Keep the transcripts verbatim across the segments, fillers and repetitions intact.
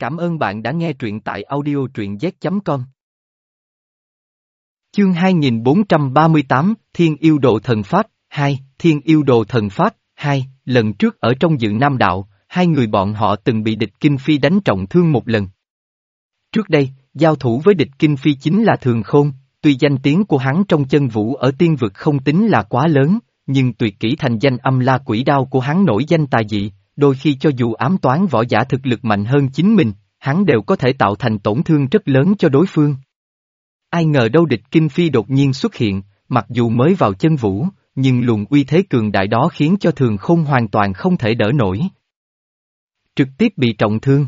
Cảm ơn bạn đã nghe truyện tại audio truyện z chấm com. Chương hai nghìn bốn trăm ba mươi tám, Thiên Yêu Đồ Thần Pháp, hai, Thiên Yêu Đồ Thần Pháp, hai, lần trước ở trong Dự Nam Đạo, hai người bọn họ từng bị địch Kinh Phi đánh trọng thương một lần. Trước đây, giao thủ với địch Kinh Phi chính là Thường Khôn, tuy danh tiếng của hắn trong chân vũ ở tiên vực không tính là quá lớn, nhưng tuyệt kỹ thành danh âm la quỷ đao của hắn nổi danh tà dị, đôi khi cho dù ám toán võ giả thực lực mạnh hơn chính mình, hắn đều có thể tạo thành tổn thương rất lớn cho đối phương. Ai ngờ đâu địch Kinh Phi đột nhiên xuất hiện, mặc dù mới vào chân vũ, nhưng luồng uy thế cường đại đó khiến cho Thường Khôn hoàn toàn không thể đỡ nổi. Trực tiếp bị trọng thương.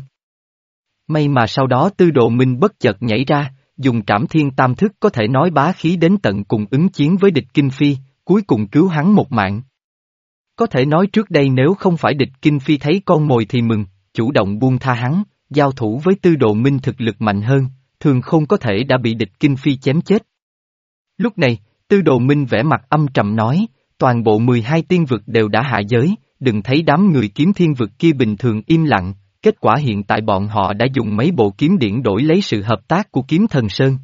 May mà sau đó Tư Đồ Minh bất chợt nhảy ra, dùng Trảm Thiên Tam Thức có thể nói bá khí đến tận cùng ứng chiến với địch Kinh Phi, cuối cùng cứu hắn một mạng. Có thể nói trước đây nếu không phải địch Kinh Phi thấy con mồi thì mừng, chủ động buông tha hắn, giao thủ với Tư Đồ Minh thực lực mạnh hơn, Thường Khôn có thể đã bị địch Kinh Phi chém chết. Lúc này, Tư Đồ Minh vẻ mặt âm trầm nói, toàn bộ mười hai tiên vực đều đã hạ giới, đừng thấy đám người kiếm thiên vực kia bình thường im lặng, kết quả hiện tại bọn họ đã dùng mấy bộ kiếm điển đổi lấy sự hợp tác của Kiếm Thần Sơn.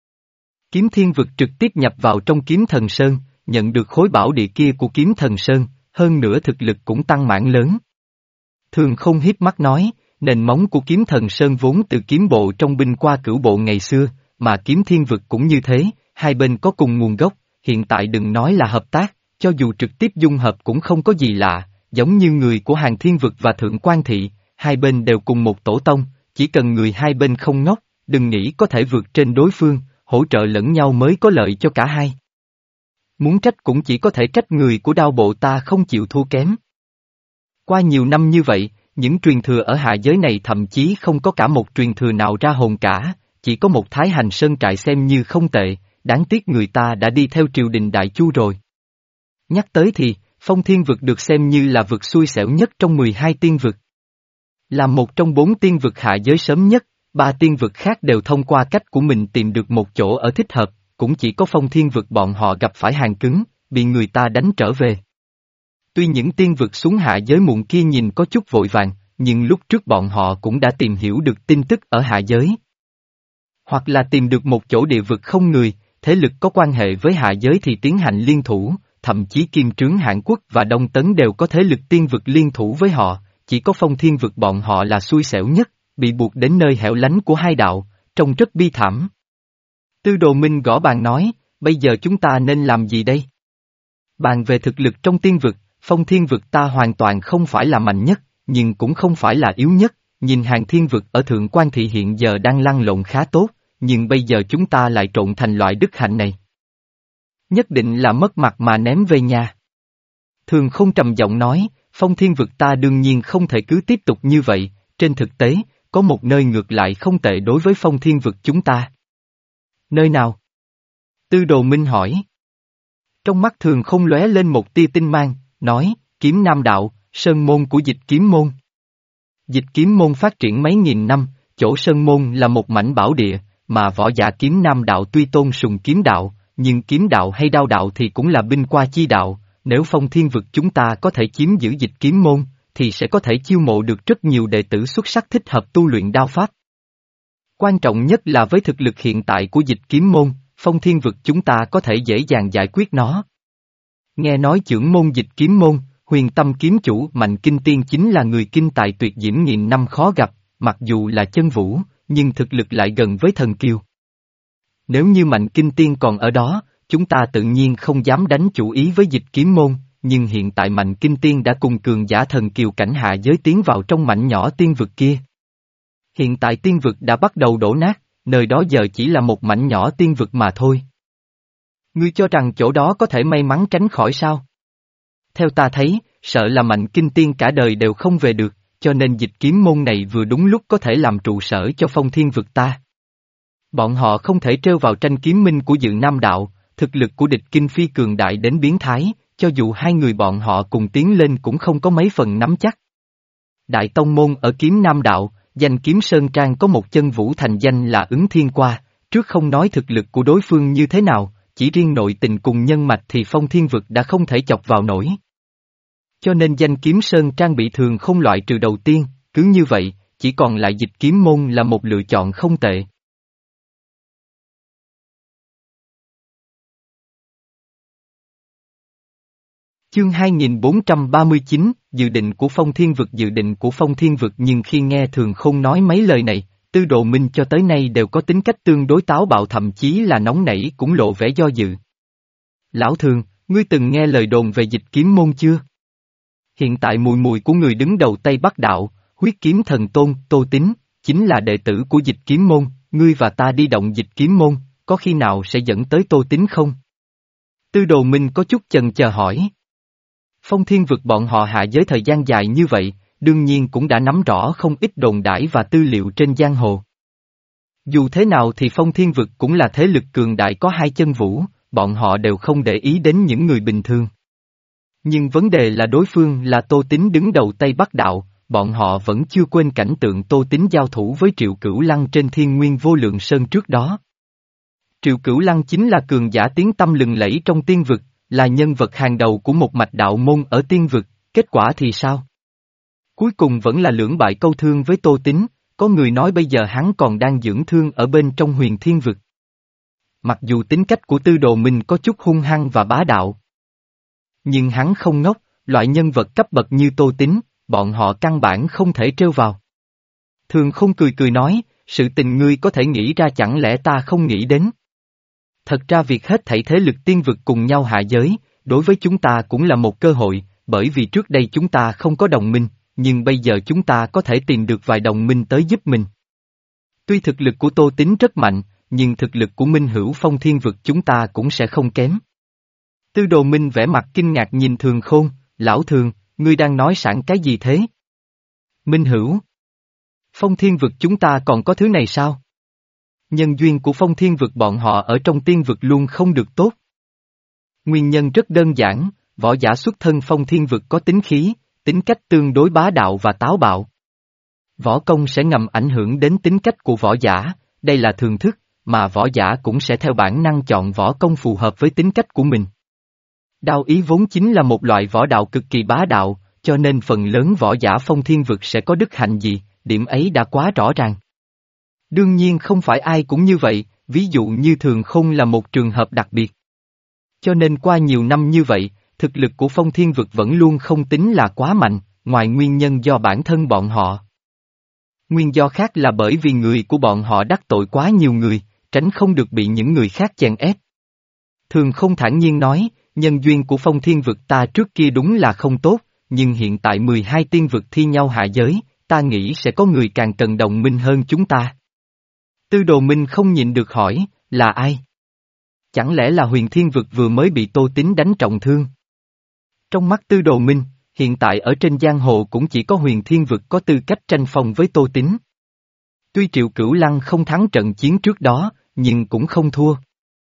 Kiếm thiên vực trực tiếp nhập vào trong Kiếm Thần Sơn, nhận được khối bảo địa kia của Kiếm Thần Sơn, hơn nữa thực lực cũng tăng mãn lớn. Thường Khôn hiếp mắt nói, nền móng của Kiếm Thần Sơn vốn từ kiếm bộ trong binh qua cửu bộ ngày xưa, mà kiếm thiên vực cũng như thế, hai bên có cùng nguồn gốc, hiện tại đừng nói là hợp tác, cho dù trực tiếp dung hợp cũng không có gì lạ, giống như người của Hàng Thiên Vực và Thượng Quan Thị, hai bên đều cùng một tổ tông, chỉ cần người hai bên không ngốc, đừng nghĩ có thể vượt trên đối phương, hỗ trợ lẫn nhau mới có lợi cho cả hai. Muốn trách cũng chỉ có thể trách người của đao bộ ta không chịu thua kém. Qua nhiều năm như vậy, những truyền thừa ở hạ giới này thậm chí không có cả một truyền thừa nào ra hồn cả, chỉ có một Thái Hành Sơn trại xem như không tệ, đáng tiếc người ta đã đi theo triều đình Đại Chu rồi. Nhắc tới thì, Phong Thiên Vực được xem như là vực xui xẻo nhất trong mười hai tiên vực. Là một trong bốn tiên vực hạ giới sớm nhất, ba tiên vực khác đều thông qua cách của mình tìm được một chỗ ở thích hợp, cũng chỉ có Phong Thiên Vực bọn họ gặp phải hàng cứng, bị người ta đánh trở về. Tuy những tiên vực xuống hạ giới muộn kia nhìn có chút vội vàng, nhưng lúc trước bọn họ cũng đã tìm hiểu được tin tức ở hạ giới. Hoặc là tìm được một chỗ địa vực không người, thế lực có quan hệ với hạ giới thì tiến hành liên thủ, thậm chí Kim Trướng Hàn Quốc và Đông Tấn đều có thế lực tiên vực liên thủ với họ, chỉ có Phong Thiên Vực bọn họ là xui xẻo nhất, bị buộc đến nơi hẻo lánh của hai đạo, trông rất bi thảm. Tư Đồ Minh gõ bàn nói, bây giờ chúng ta nên làm gì đây? Bàn về thực lực trong tiên vực, Phong Thiên Vực ta hoàn toàn không phải là mạnh nhất, nhưng cũng không phải là yếu nhất, nhìn Hàng Thiên Vực ở Thượng Quan Thị hiện giờ đang lăn lộn khá tốt, nhưng bây giờ chúng ta lại trộn thành loại đức hạnh này. Nhất định là mất mặt mà ném về nhà. Thường Không trầm giọng nói, Phong Thiên Vực ta đương nhiên không thể cứ tiếp tục như vậy, trên thực tế, có một nơi ngược lại không tệ đối với Phong Thiên Vực chúng ta. Nơi nào? Tư Đồ Minh hỏi. Trong mắt Thường Không lóe lên một tia tinh mang, nói, Kiếm Nam Đạo, Sơn Môn của Dịch Kiếm Môn. Dịch Kiếm Môn phát triển mấy nghìn năm, chỗ Sơn Môn là một mảnh bảo địa, mà võ giả Kiếm Nam Đạo tuy tôn sùng kiếm đạo, nhưng kiếm đạo hay đao đạo thì cũng là binh qua chi đạo, nếu Phong Thiên Vực chúng ta có thể chiếm giữ Dịch Kiếm Môn, thì sẽ có thể chiêu mộ được rất nhiều đệ tử xuất sắc thích hợp tu luyện đao pháp. Quan trọng nhất là với thực lực hiện tại của Dịch Kiếm Môn, Phong Thiên Vực chúng ta có thể dễ dàng giải quyết nó. Nghe nói trưởng môn Dịch Kiếm Môn, Huyền Tâm kiếm chủ Mạnh Kinh Tiên chính là người kinh tài tuyệt diễm nghìn năm khó gặp, mặc dù là chân vũ, nhưng thực lực lại gần với thần kiều. Nếu như Mạnh Kinh Tiên còn ở đó, chúng ta tự nhiên không dám đánh chủ ý với Dịch Kiếm Môn, nhưng hiện tại Mạnh Kinh Tiên đã cùng cường giả thần kiều cảnh hạ giới tiến vào trong mảnh nhỏ tiên vực kia. Hiện tại tiên vực đã bắt đầu đổ nát, nơi đó giờ chỉ là một mảnh nhỏ tiên vực mà thôi. Ngươi cho rằng chỗ đó có thể may mắn tránh khỏi sao? Theo ta thấy, sợ là Mạnh Kinh Tiên cả đời đều không về được, cho nên Dịch Kiếm Môn này vừa đúng lúc có thể làm trụ sở cho Phong Thiên Vực ta. Bọn họ không thể trêu vào tranh kiếm minh của Dự Nam Đạo, thực lực của địch Kinh Phi cường đại đến biến thái, cho dù hai người bọn họ cùng tiến lên cũng không có mấy phần nắm chắc. Đại Tông Môn ở Kiếm Nam Đạo, danh Kiếm Sơn Trang có một chân vũ thành danh là Ứng Thiên Qua, trước không nói thực lực của đối phương như thế nào, chỉ riêng nội tình cùng nhân mạch thì Phong Thiên Vực đã không thể chọc vào nổi. Cho nên danh Kiếm Sơn Trang bị Thường Không loại trừ đầu tiên, cứ như vậy, chỉ còn lại Dịch Kiếm Môn là một lựa chọn không tệ. Chương hai nghìn bốn trăm ba mươi chín, dự định của Phong Thiên Vực dự định của Phong Thiên Vực nhưng khi nghe Thường Khôn nói mấy lời này, Tư Đồ Minh cho tới nay đều có tính cách tương đối táo bạo thậm chí là nóng nảy cũng lộ vẻ do dự. Lão Thường, ngươi từng nghe lời đồn về Dịch Kiếm Môn chưa? Hiện tại mùi mùi của người đứng đầu Tây Bắc Đạo, huyết kiếm thần tôn, Tô Tín, chính là đệ tử của Dịch Kiếm Môn, ngươi và ta đi động Dịch Kiếm Môn, có khi nào sẽ dẫn tới Tô Tín không? Tư Đồ Minh có chút chần chờ hỏi. Phong Thiên Vực bọn họ hạ giới thời gian dài như vậy, đương nhiên cũng đã nắm rõ không ít đồn đãi và tư liệu trên giang hồ. Dù thế nào thì Phong Thiên Vực cũng là thế lực cường đại có hai chân vũ, bọn họ đều không để ý đến những người bình thường. Nhưng vấn đề là đối phương là Tô Tín đứng đầu Tây Bắc Đạo, bọn họ vẫn chưa quên cảnh tượng Tô Tín giao thủ với Triệu Cửu Lăng trên Thiên Nguyên Vô Lượng Sơn trước đó. Triệu Cửu Lăng chính là cường giả tiếng tăm lừng lẫy trong tiên vực, là nhân vật hàng đầu của một mạch đạo môn ở tiên vực, kết quả thì sao? Cuối cùng vẫn là lưỡng bại câu thương với Tô Tín, có người nói bây giờ hắn còn đang dưỡng thương ở bên trong Huyền Thiên Vực. Mặc dù tính cách của Tư Đồ Minh có chút hung hăng và bá đạo, nhưng hắn không ngốc, loại nhân vật cấp bậc như Tô Tín, bọn họ căn bản không thể trêu vào. Thường Khôn cười cười nói, sự tình ngươi có thể nghĩ ra chẳng lẽ ta không nghĩ đến. Thật ra việc hết thảy thế lực tiên vực cùng nhau hạ giới, đối với chúng ta cũng là một cơ hội, bởi vì trước đây chúng ta không có đồng minh, nhưng bây giờ chúng ta có thể tìm được vài đồng minh tới giúp mình. Tuy thực lực của Tô Tín rất mạnh, nhưng thực lực của Minh Hữu Phong Thiên Vực chúng ta cũng sẽ không kém. Tư Đồ Minh vẻ mặt kinh ngạc nhìn Thường Khôn, lão Thường, ngươi đang nói sẵn cái gì thế? Minh Hữu. Phong Thiên Vực chúng ta còn có thứ này sao? Nhân duyên của Phong Thiên Vực bọn họ ở trong tiên vực luôn không được tốt. Nguyên nhân rất đơn giản, võ giả xuất thân Phong Thiên Vực có tính khí, tính cách tương đối bá đạo và táo bạo. Võ công sẽ ngầm ảnh hưởng đến tính cách của võ giả, đây là thường thức, mà võ giả cũng sẽ theo bản năng chọn võ công phù hợp với tính cách của mình. Đao ý vốn chính là một loại võ đạo cực kỳ bá đạo, cho nên phần lớn võ giả Phong Thiên Vực sẽ có đức hạnh gì, điểm ấy đã quá rõ ràng. Đương nhiên không phải ai cũng như vậy, ví dụ như Thường Khôn là một trường hợp đặc biệt. Cho nên qua nhiều năm như vậy, thực lực của Phong Thiên Vực vẫn luôn không tính là quá mạnh, ngoài nguyên nhân do bản thân bọn họ. Nguyên do khác là bởi vì người của bọn họ đắc tội quá nhiều người, tránh không được bị những người khác chèn ép. Thường Khôn thản nhiên nói, nhân duyên của Phong Thiên Vực ta trước kia đúng là không tốt, nhưng hiện tại mười hai tiên vực thi nhau hạ giới, ta nghĩ sẽ có người càng cần đồng minh hơn chúng ta. Tư Đồ Minh không nhịn được hỏi, là ai? Chẳng lẽ là Huyền Thiên Vực vừa mới bị Tô Tín đánh trọng thương? Trong mắt Tư Đồ Minh, hiện tại ở trên giang hồ cũng chỉ có Huyền Thiên Vực có tư cách tranh phong với Tô Tín. Tuy Triệu Cửu Lăng không thắng trận chiến trước đó, nhưng cũng không thua.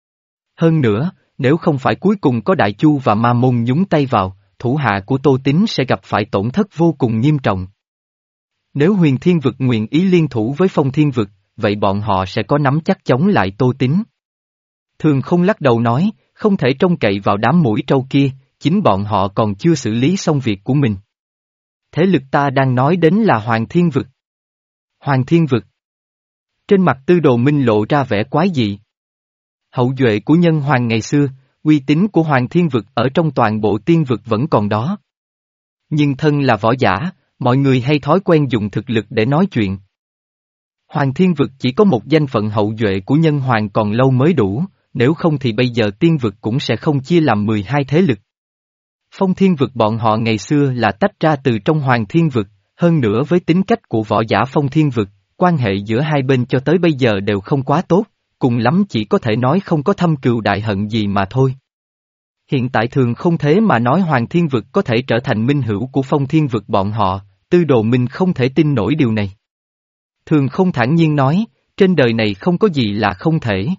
Hơn nữa, nếu không phải cuối cùng có Đại Chu và Ma Môn nhúng tay vào, thủ hạ của Tô Tín sẽ gặp phải tổn thất vô cùng nghiêm trọng. Nếu Huyền Thiên Vực nguyện ý liên thủ với Phong Thiên Vực, vậy bọn họ sẽ có nắm chắc chống lại Tô Tín. Thường Không lắc đầu nói, không thể trông cậy vào đám mũi trâu kia, chính bọn họ còn chưa xử lý xong việc của mình. Thế lực ta đang nói đến là Hoàng Thiên Vực. Hoàng Thiên Vực. Trên mặt Tư Đồ Minh lộ ra vẻ quái dị. Hậu duệ của nhân hoàng ngày xưa, uy tín của Hoàng Thiên Vực ở trong toàn bộ tiên vực vẫn còn đó. Nhưng thân là võ giả, mọi người hay thói quen dùng thực lực để nói chuyện. Hoàng Thiên Vực chỉ có một danh phận hậu duệ của nhân hoàng còn lâu mới đủ, nếu không thì bây giờ tiên vực cũng sẽ không chia làm mười hai thế lực. Phong Thiên Vực bọn họ ngày xưa là tách ra từ trong Hoàng Thiên Vực, hơn nữa với tính cách của võ giả Phong Thiên Vực, quan hệ giữa hai bên cho tới bây giờ đều không quá tốt, cùng lắm chỉ có thể nói không có thâm cừu đại hận gì mà thôi. Hiện tại Thường không thế mà nói Hoàng Thiên Vực có thể trở thành minh hữu của Phong Thiên Vực bọn họ, Tư Đồ Minh không thể tin nổi điều này. Thường không thản nhiên nói, trên đời này không có gì là không thể.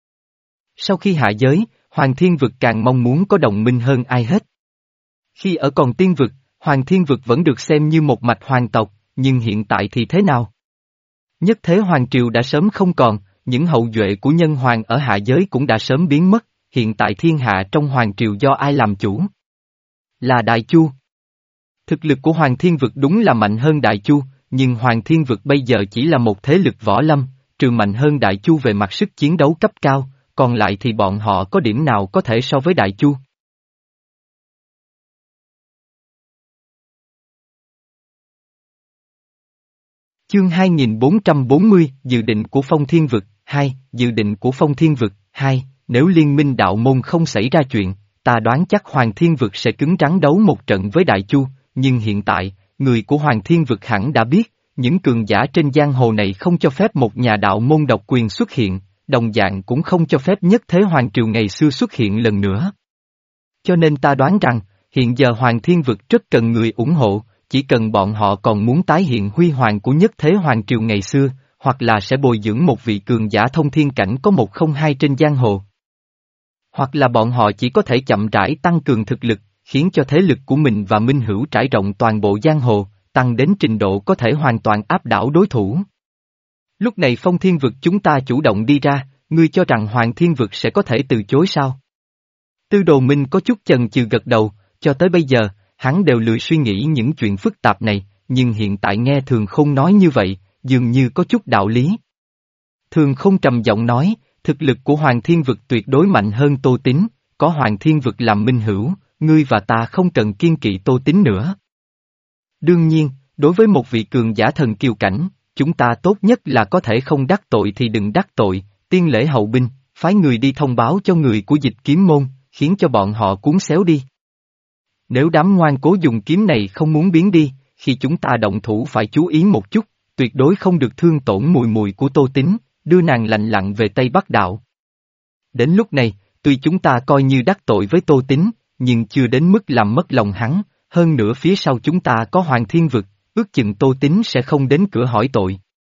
Sau khi hạ giới, Hoàng Thiên Vực càng mong muốn có đồng minh hơn ai hết. Khi ở còn tiên vực, Hoàng Thiên Vực vẫn được xem như một mạch hoàng tộc, nhưng hiện tại thì thế nào? Nhất thế Hoàng Triều đã sớm không còn, những hậu duệ của nhân hoàng ở hạ giới cũng đã sớm biến mất, hiện tại thiên hạ trong Hoàng Triều do ai làm chủ? Là Đại Chu. Thực lực của Hoàng Thiên Vực đúng là mạnh hơn Đại Chu, nhưng Hoàng Thiên Vực bây giờ chỉ là một thế lực võ lâm, trừ mạnh hơn Đại Chu về mặt sức chiến đấu cấp cao, còn lại thì bọn họ có điểm nào có thể so với Đại Chu. Chương hai nghìn bốn trăm bốn mươi, Dự định của Phong Thiên Vực, hai, Dự định của Phong Thiên Vực, hai, nếu liên minh đạo môn không xảy ra chuyện, ta đoán chắc Hoàng Thiên Vực sẽ cứng rắn đấu một trận với Đại Chu, nhưng hiện tại, người của Hoàng Thiên Vực hẳn đã biết, những cường giả trên giang hồ này không cho phép một nhà đạo môn độc quyền xuất hiện, đồng dạng cũng không cho phép nhất thế Hoàng Triều ngày xưa xuất hiện lần nữa. Cho nên ta đoán rằng, hiện giờ Hoàng Thiên Vực rất cần người ủng hộ, chỉ cần bọn họ còn muốn tái hiện huy hoàng của nhất thế Hoàng Triều ngày xưa, hoặc là sẽ bồi dưỡng một vị cường giả thông thiên cảnh có một không hai trên giang hồ. Hoặc là bọn họ chỉ có thể chậm rãi tăng cường thực lực, khiến cho thế lực của mình và minh hữu trải rộng toàn bộ giang hồ, tăng đến trình độ có thể hoàn toàn áp đảo đối thủ. Lúc này Phong Thiên Vực chúng ta chủ động đi ra, ngươi cho rằng Hoàng Thiên Vực sẽ có thể từ chối sao? Tư Đồ Minh có chút chần chừ gật đầu, cho tới bây giờ, hắn đều lười suy nghĩ những chuyện phức tạp này, nhưng hiện tại nghe Thường Khôn nói như vậy, dường như có chút đạo lý. Thường Khôn trầm giọng nói, thực lực của Hoàng Thiên Vực tuyệt đối mạnh hơn Tô Tín, có Hoàng Thiên Vực làm minh hữu, ngươi và ta không cần kiên kỵ Tô Tín nữa. Đương nhiên, đối với một vị cường giả thần kiều cảnh, chúng ta tốt nhất là có thể không đắc tội thì đừng đắc tội, tiên lễ hậu binh, phái người đi thông báo cho người của Dịch Kiếm môn, khiến cho bọn họ cuốn xéo đi. Nếu đám ngoan cố dùng kiếm này không muốn biến đi, khi chúng ta động thủ phải chú ý một chút, tuyệt đối không được thương tổn mùi mùi của Tô Tín, đưa nàng lạnh lặng về Tây Bắc Đạo. Đến lúc này, tuy chúng ta coi như đắc tội với Tô Tín, nhưng chưa đến mức làm mất lòng hắn, hơn nữa phía sau chúng ta có Hoàng Thiên Vực, ước chừng Tô Tín sẽ không đến cửa hỏi tội.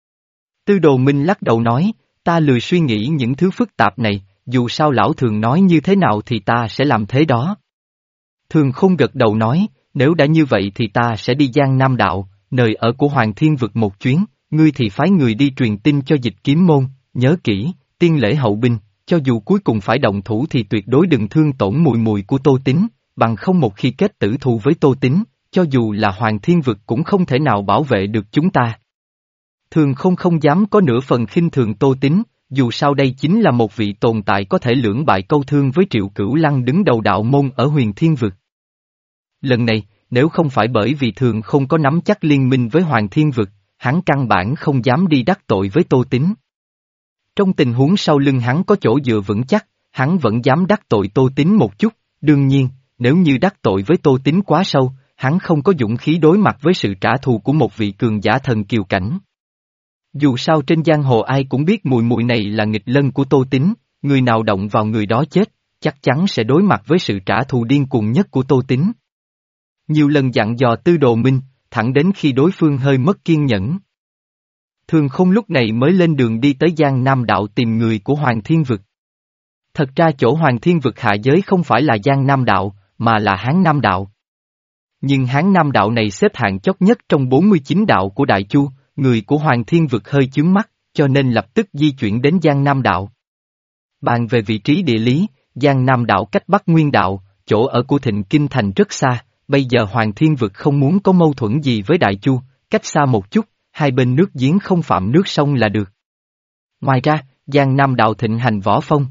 Tư Đồ Minh lắc đầu nói, ta lười suy nghĩ những thứ phức tạp này, dù sao lão Thường nói như thế nào thì ta sẽ làm thế đó. Thường Khôn gật đầu nói, nếu đã như vậy thì ta sẽ đi Giang Nam Đạo, nơi ở của Hoàng Thiên Vực một chuyến, ngươi thì phái người đi truyền tin cho Dịch Kiếm môn, nhớ kỹ, tiên lễ hậu binh, cho dù cuối cùng phải động thủ thì tuyệt đối đừng thương tổn mùi mùi của Tô Tín, bằng không một khi kết tử thù với Tô Tín, cho dù là Hoàng Thiên Vực cũng không thể nào bảo vệ được chúng ta. Thường không không dám có nửa phần khinh thường Tô Tín, dù sao đây chính là một vị tồn tại có thể lưỡng bại câu thương với Triệu Cửu Lăng đứng đầu đạo môn ở Huyền Thiên Vực. Lần này, nếu không phải bởi vì Thường không có nắm chắc liên minh với Hoàng Thiên Vực, hắn căn bản không dám đi đắc tội với Tô Tín. Trong tình huống sau lưng hắn có chỗ dựa vững chắc, hắn vẫn dám đắc tội Tô Tín một chút, đương nhiên, nếu như đắc tội với Tô Tín quá sâu, hắn không có dũng khí đối mặt với sự trả thù của một vị cường giả thần kiều cảnh. Dù sao trên giang hồ ai cũng biết mùi mùi này là nghịch lân của Tô Tín, người nào động vào người đó chết, chắc chắn sẽ đối mặt với sự trả thù điên cuồng nhất của Tô Tín. Nhiều lần dặn dò Tư Đồ Minh, thẳng đến khi đối phương hơi mất kiên nhẫn. Thường Khôn lúc này mới lên đường đi tới Giang Nam Đạo tìm người của Hoàng Thiên Vực. Thật ra chỗ Hoàng Thiên Vực hạ giới không phải là Giang Nam Đạo, mà là Hán Nam Đạo. Nhưng Hán Nam Đạo này xếp hạng chót nhất trong bốn mươi chín đạo của Đại Chu, người của Hoàng Thiên Vực hơi chướng mắt, cho nên lập tức di chuyển đến Giang Nam Đạo. Bàn về vị trí địa lý, Giang Nam Đạo cách Bắc Nguyên Đạo, chỗ ở của Thịnh Kinh Thành rất xa, bây giờ Hoàng Thiên Vực không muốn có mâu thuẫn gì với Đại Chu, cách xa một chút, hai bên nước giếng không phạm nước sông là được. Ngoài ra, Giang Nam Đạo thịnh hành võ phong.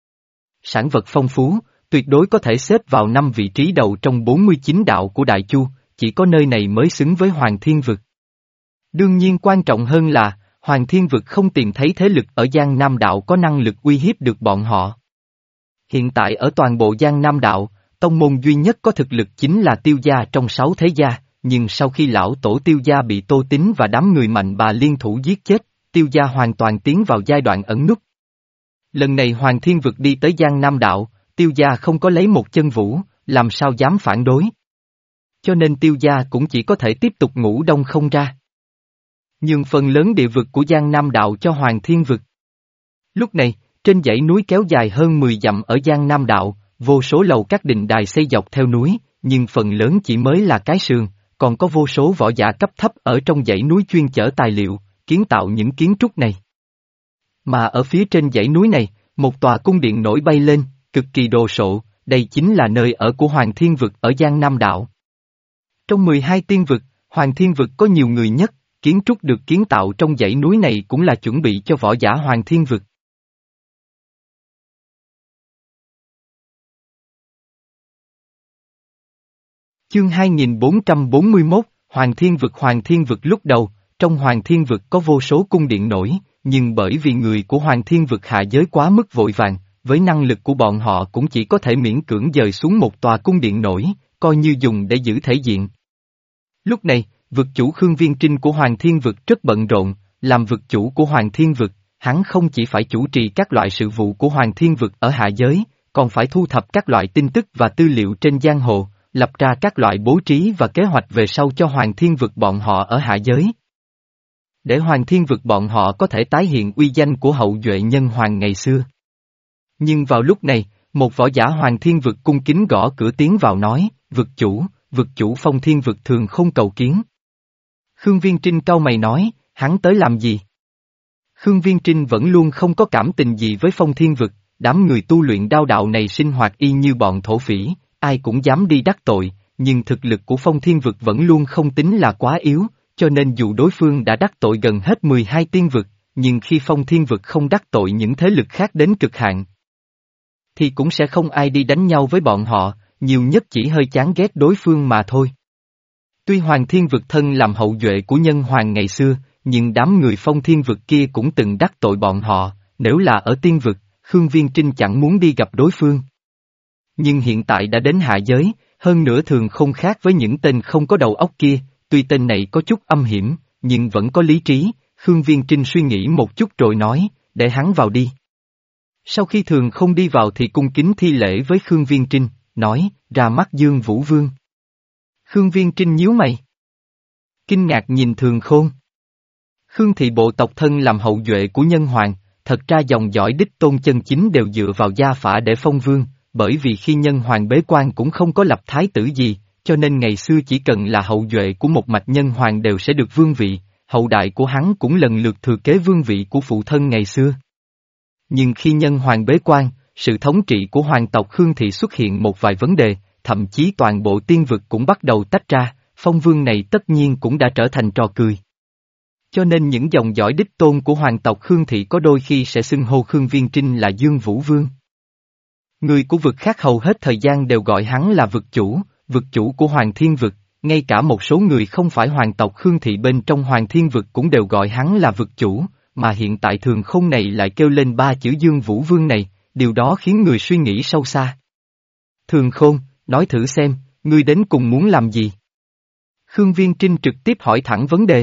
Sản vật phong phú, tuyệt đối có thể xếp vào năm vị trí đầu trong bốn mươi chín đạo của Đại Chu, chỉ có nơi này mới xứng với Hoàng Thiên Vực. Đương nhiên quan trọng hơn là, Hoàng Thiên Vực không tìm thấy thế lực ở Giang Nam Đạo có năng lực uy hiếp được bọn họ. Hiện tại ở toàn bộ Giang Nam Đạo, tông môn duy nhất có thực lực chính là Tiêu gia trong sáu thế gia, nhưng sau khi lão tổ Tiêu gia bị Tô Tín và đám người mạnh bà liên thủ giết chết, Tiêu gia hoàn toàn tiến vào giai đoạn ẩn núp. Lần này Hoàng Thiên Vực đi tới Giang Nam Đạo, Tiêu gia không có lấy một chân vũ, làm sao dám phản đối. Cho nên Tiêu gia cũng chỉ có thể tiếp tục ngủ đông không ra. Nhưng phần lớn địa vực của Giang Nam Đạo cho Hoàng Thiên Vực. Lúc này, trên dãy núi kéo dài hơn mười dặm ở Giang Nam Đạo, vô số lầu các đình đài xây dọc theo núi, nhưng phần lớn chỉ mới là cái sườn, còn có vô số võ giả cấp thấp ở trong dãy núi chuyên chở tài liệu, kiến tạo những kiến trúc này. Mà ở phía trên dãy núi này, một tòa cung điện nổi bay lên, cực kỳ đồ sộ, đây chính là nơi ở của Hoàng Thiên Vực ở Giang Nam Đạo. Trong mười hai tiên vực, Hoàng Thiên Vực có nhiều người nhất, kiến trúc được kiến tạo trong dãy núi này cũng là chuẩn bị cho võ giả Hoàng Thiên Vực. Chương hai nghìn bốn trăm bốn mươi mốt, Hoàng Thiên Vực. Hoàng Thiên Vực lúc đầu, trong Hoàng Thiên Vực có vô số cung điện nổi, nhưng bởi vì người của Hoàng Thiên Vực hạ giới quá mức vội vàng, với năng lực của bọn họ cũng chỉ có thể miễn cưỡng dời xuống một tòa cung điện nổi, coi như dùng để giữ thể diện. Lúc này, vực chủ Khương Viên Trinh của Hoàng Thiên Vực rất bận rộn, làm vực chủ của Hoàng Thiên Vực, hắn không chỉ phải chủ trì các loại sự vụ của Hoàng Thiên Vực ở hạ giới, còn phải thu thập các loại tin tức và tư liệu trên giang hồ, lập ra các loại bố trí và kế hoạch về sau cho Hoàng Thiên Vực bọn họ ở hạ giới. Để Hoàng Thiên Vực bọn họ có thể tái hiện uy danh của hậu duệ nhân hoàng ngày xưa. Nhưng vào lúc này, một võ giả Hoàng Thiên Vực cung kính gõ cửa tiến vào nói, vực chủ, vực chủ Phong Thiên Vực thường không cầu kiến. Khương Viên Trinh cau mày nói, hắn tới làm gì? Khương Viên Trinh vẫn luôn không có cảm tình gì với Phong Thiên Vực, đám người tu luyện đao đạo này sinh hoạt y như bọn thổ phỉ, ai cũng dám đi đắc tội, nhưng thực lực của Phong Thiên Vực vẫn luôn không tính là quá yếu, cho nên dù đối phương đã đắc tội gần hết mười hai tiên vực, nhưng khi Phong Thiên Vực không đắc tội những thế lực khác đến cực hạn, thì cũng sẽ không ai đi đánh nhau với bọn họ, nhiều nhất chỉ hơi chán ghét đối phương mà thôi. Tuy Hoàng Thiên Vực thân làm hậu duệ của nhân hoàng ngày xưa, nhưng đám người Phong Thiên Vực kia cũng từng đắc tội bọn họ, nếu là ở tiên vực, Khương Viên Trinh chẳng muốn đi gặp đối phương. Nhưng hiện tại đã đến hạ giới, hơn nữa thường không khác với những tên không có đầu óc kia, tuy tên này có chút âm hiểm, nhưng vẫn có lý trí, Khương Viên Trinh suy nghĩ một chút rồi nói, để hắn vào đi. Sau khi thường không đi vào thì cung kính thi lễ với Khương Viên Trinh, nói, ra mắt Dương Vũ Vương. Khương Viên Trinh nhíu mày. Kinh ngạc nhìn Thường Khôn. Khương thị bộ tộc thân làm hậu duệ của nhân hoàng, thật ra dòng dõi đích tôn chân chính đều dựa vào gia phả để phong vương, bởi vì khi nhân hoàng bế quan cũng không có lập thái tử gì, cho nên ngày xưa chỉ cần là hậu duệ của một mạch nhân hoàng đều sẽ được vương vị, hậu đại của hắn cũng lần lượt thừa kế vương vị của phụ thân ngày xưa. Nhưng khi nhân hoàng bế quan, sự thống trị của hoàng tộc Khương thị xuất hiện một vài vấn đề, thậm chí toàn bộ tiên vực cũng bắt đầu tách ra, phong vương này tất nhiên cũng đã trở thành trò cười. Cho nên những dòng dõi đích tôn của hoàng tộc Khương thị có đôi khi sẽ xưng hô Khương Viên Trinh là Dương Vũ Vương. Người của vực khác hầu hết thời gian đều gọi hắn là vực chủ, vực chủ của Hoàng Thiên Vực, ngay cả một số người không phải hoàng tộc Khương thị bên trong Hoàng Thiên Vực cũng đều gọi hắn là vực chủ, mà hiện tại Thường Khôn này lại kêu lên ba chữ Dương Vũ Vương này, điều đó khiến người suy nghĩ sâu xa. Thường Khôn, nói thử xem, ngươi đến cùng muốn làm gì? Khương Viên Trinh trực tiếp hỏi thẳng vấn đề.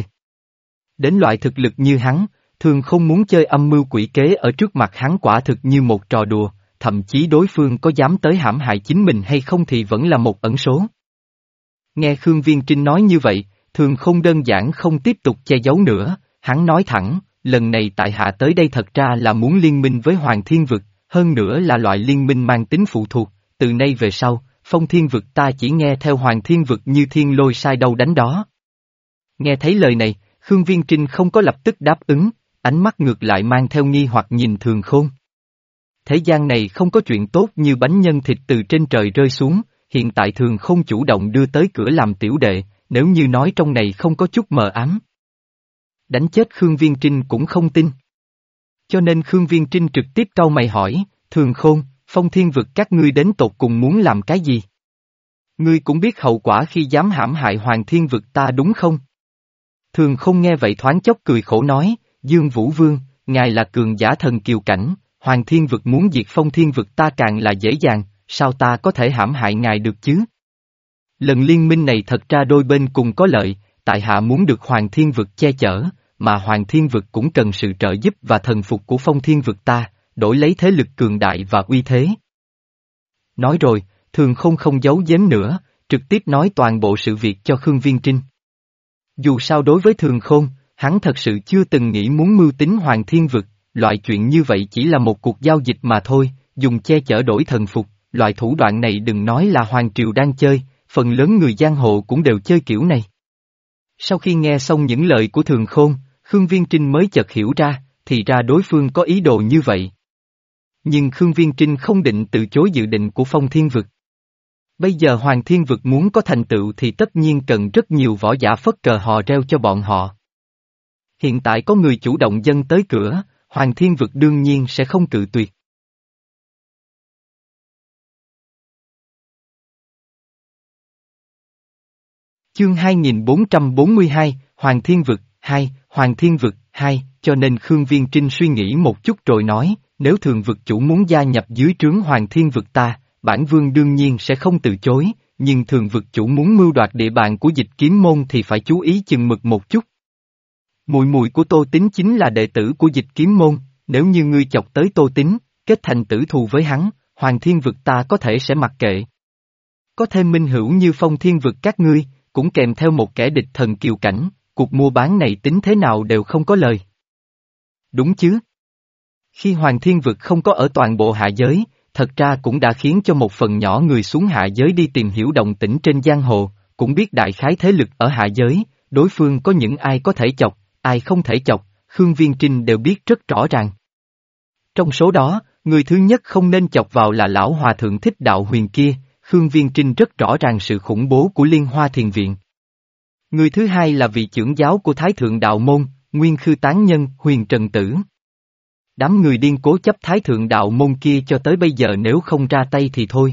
Đến loại thực lực như hắn, Thường Khôn muốn chơi âm mưu quỷ kế ở trước mặt hắn quả thực như một trò đùa, thậm chí đối phương có dám tới hãm hại chính mình hay không thì vẫn là một ẩn số. Nghe Khương Viên Trinh nói như vậy, Thường Khôn đơn giản không tiếp tục che giấu nữa, hắn nói thẳng, lần này tại hạ tới đây thật ra là muốn liên minh với Hoàng Thiên Vực, hơn nữa là loại liên minh mang tính phụ thuộc, từ nay về sau, Phong Thiên Vực ta chỉ nghe theo Hoàng Thiên Vực như thiên lôi sai đâu đánh đó. Nghe thấy lời này, Khương Viên Trinh không có lập tức đáp ứng, ánh mắt ngược lại mang theo nghi hoặc nhìn Thường Khôn. Thế gian này không có chuyện tốt như bánh nhân thịt từ trên trời rơi xuống, hiện tại Thường Khôn chủ động đưa tới cửa làm tiểu đệ, nếu như nói trong này không có chút mờ ám. Đánh chết Khương Viên Trinh cũng không tin. Cho nên Khương Viên Trinh trực tiếp cau mày hỏi, Thường Khôn, Phong Thiên Vực các ngươi đến tột cùng muốn làm cái gì? Ngươi cũng biết hậu quả khi dám hãm hại Hoàng Thiên Vực ta đúng không? Thường Khôn nghe vậy thoáng chốc cười khổ nói, Dương Vũ Vương, ngài là cường giả thần kiều cảnh, Hoàng Thiên Vực muốn diệt Phong Thiên Vực ta càng là dễ dàng, sao ta có thể hãm hại ngài được chứ? Lần liên minh này thật ra đôi bên cùng có lợi, tại hạ muốn được Hoàng Thiên Vực che chở, mà Hoàng Thiên Vực cũng cần sự trợ giúp và thần phục của Phong Thiên Vực ta, đổi lấy thế lực cường đại và uy thế. Nói rồi, Thường Khôn không giấu giếm nữa, trực tiếp nói toàn bộ sự việc cho Khương Viên Trinh. Dù sao đối với Thường Khôn, hắn thật sự chưa từng nghĩ muốn mưu tính Hoàng Thiên Vực, loại chuyện như vậy chỉ là một cuộc giao dịch mà thôi, dùng che chở đổi thần phục, loại thủ đoạn này đừng nói là Hoàng Triều đang chơi, phần lớn người giang hồ cũng đều chơi kiểu này. Sau khi nghe xong những lời của Thường Khôn, Khương Viên Trinh mới chợt hiểu ra, thì ra đối phương có ý đồ như vậy. Nhưng Khương Viên Trinh không định từ chối dự định của Phong Thiên Vực. Bây giờ Hoàng Thiên Vực muốn có thành tựu thì tất nhiên cần rất nhiều võ giả phất cờ hò reo cho bọn họ. Hiện tại có người chủ động dâng tới cửa, Hoàng Thiên Vực đương nhiên sẽ không cự tuyệt. Chương hai nghìn bốn trăm bốn mươi hai, Hoàng Thiên Vực, hai, Hoàng Thiên Vực, hai, cho nên Khương Viên Trinh suy nghĩ một chút rồi nói, nếu thường vực chủ muốn gia nhập dưới trướng Hoàng Thiên Vực ta, bản vương đương nhiên sẽ không từ chối, nhưng thường vực chủ muốn mưu đoạt địa bàn của Dịch Kiếm Môn thì phải chú ý chừng mực một chút. Mùi mùi của Tô Tín chính là đệ tử của Dịch Kiếm Môn, nếu như ngươi chọc tới Tô Tín, kết thành tử thù với hắn, Hoàng Thiên Vực ta có thể sẽ mặc kệ. Có thêm minh hữu như Phong Thiên Vực các ngươi, cũng kèm theo một kẻ địch thần kiều cảnh, cuộc mua bán này tính thế nào đều không có lời. Đúng chứ? Khi Hoàng Thiên Vực không có ở toàn bộ hạ giới, thật ra cũng đã khiến cho một phần nhỏ người xuống hạ giới đi tìm hiểu động tĩnh trên giang hồ, cũng biết đại khái thế lực ở hạ giới, đối phương có những ai có thể chọc, ai không thể chọc, Khương Viên Trinh đều biết rất rõ ràng. Trong số đó, người thứ nhất không nên chọc vào là lão hòa thượng Thích Đạo Huyền kia, Khương Viên Trinh rất rõ ràng sự khủng bố của Liên Hoa Thiền Viện. Người thứ hai là vị trưởng giáo của Thái Thượng Đạo Môn, Nguyên Khư Tán Nhân, Huyền Trần Tử. Đám người điên cố chấp Thái Thượng Đạo Môn kia cho tới bây giờ nếu không ra tay thì thôi.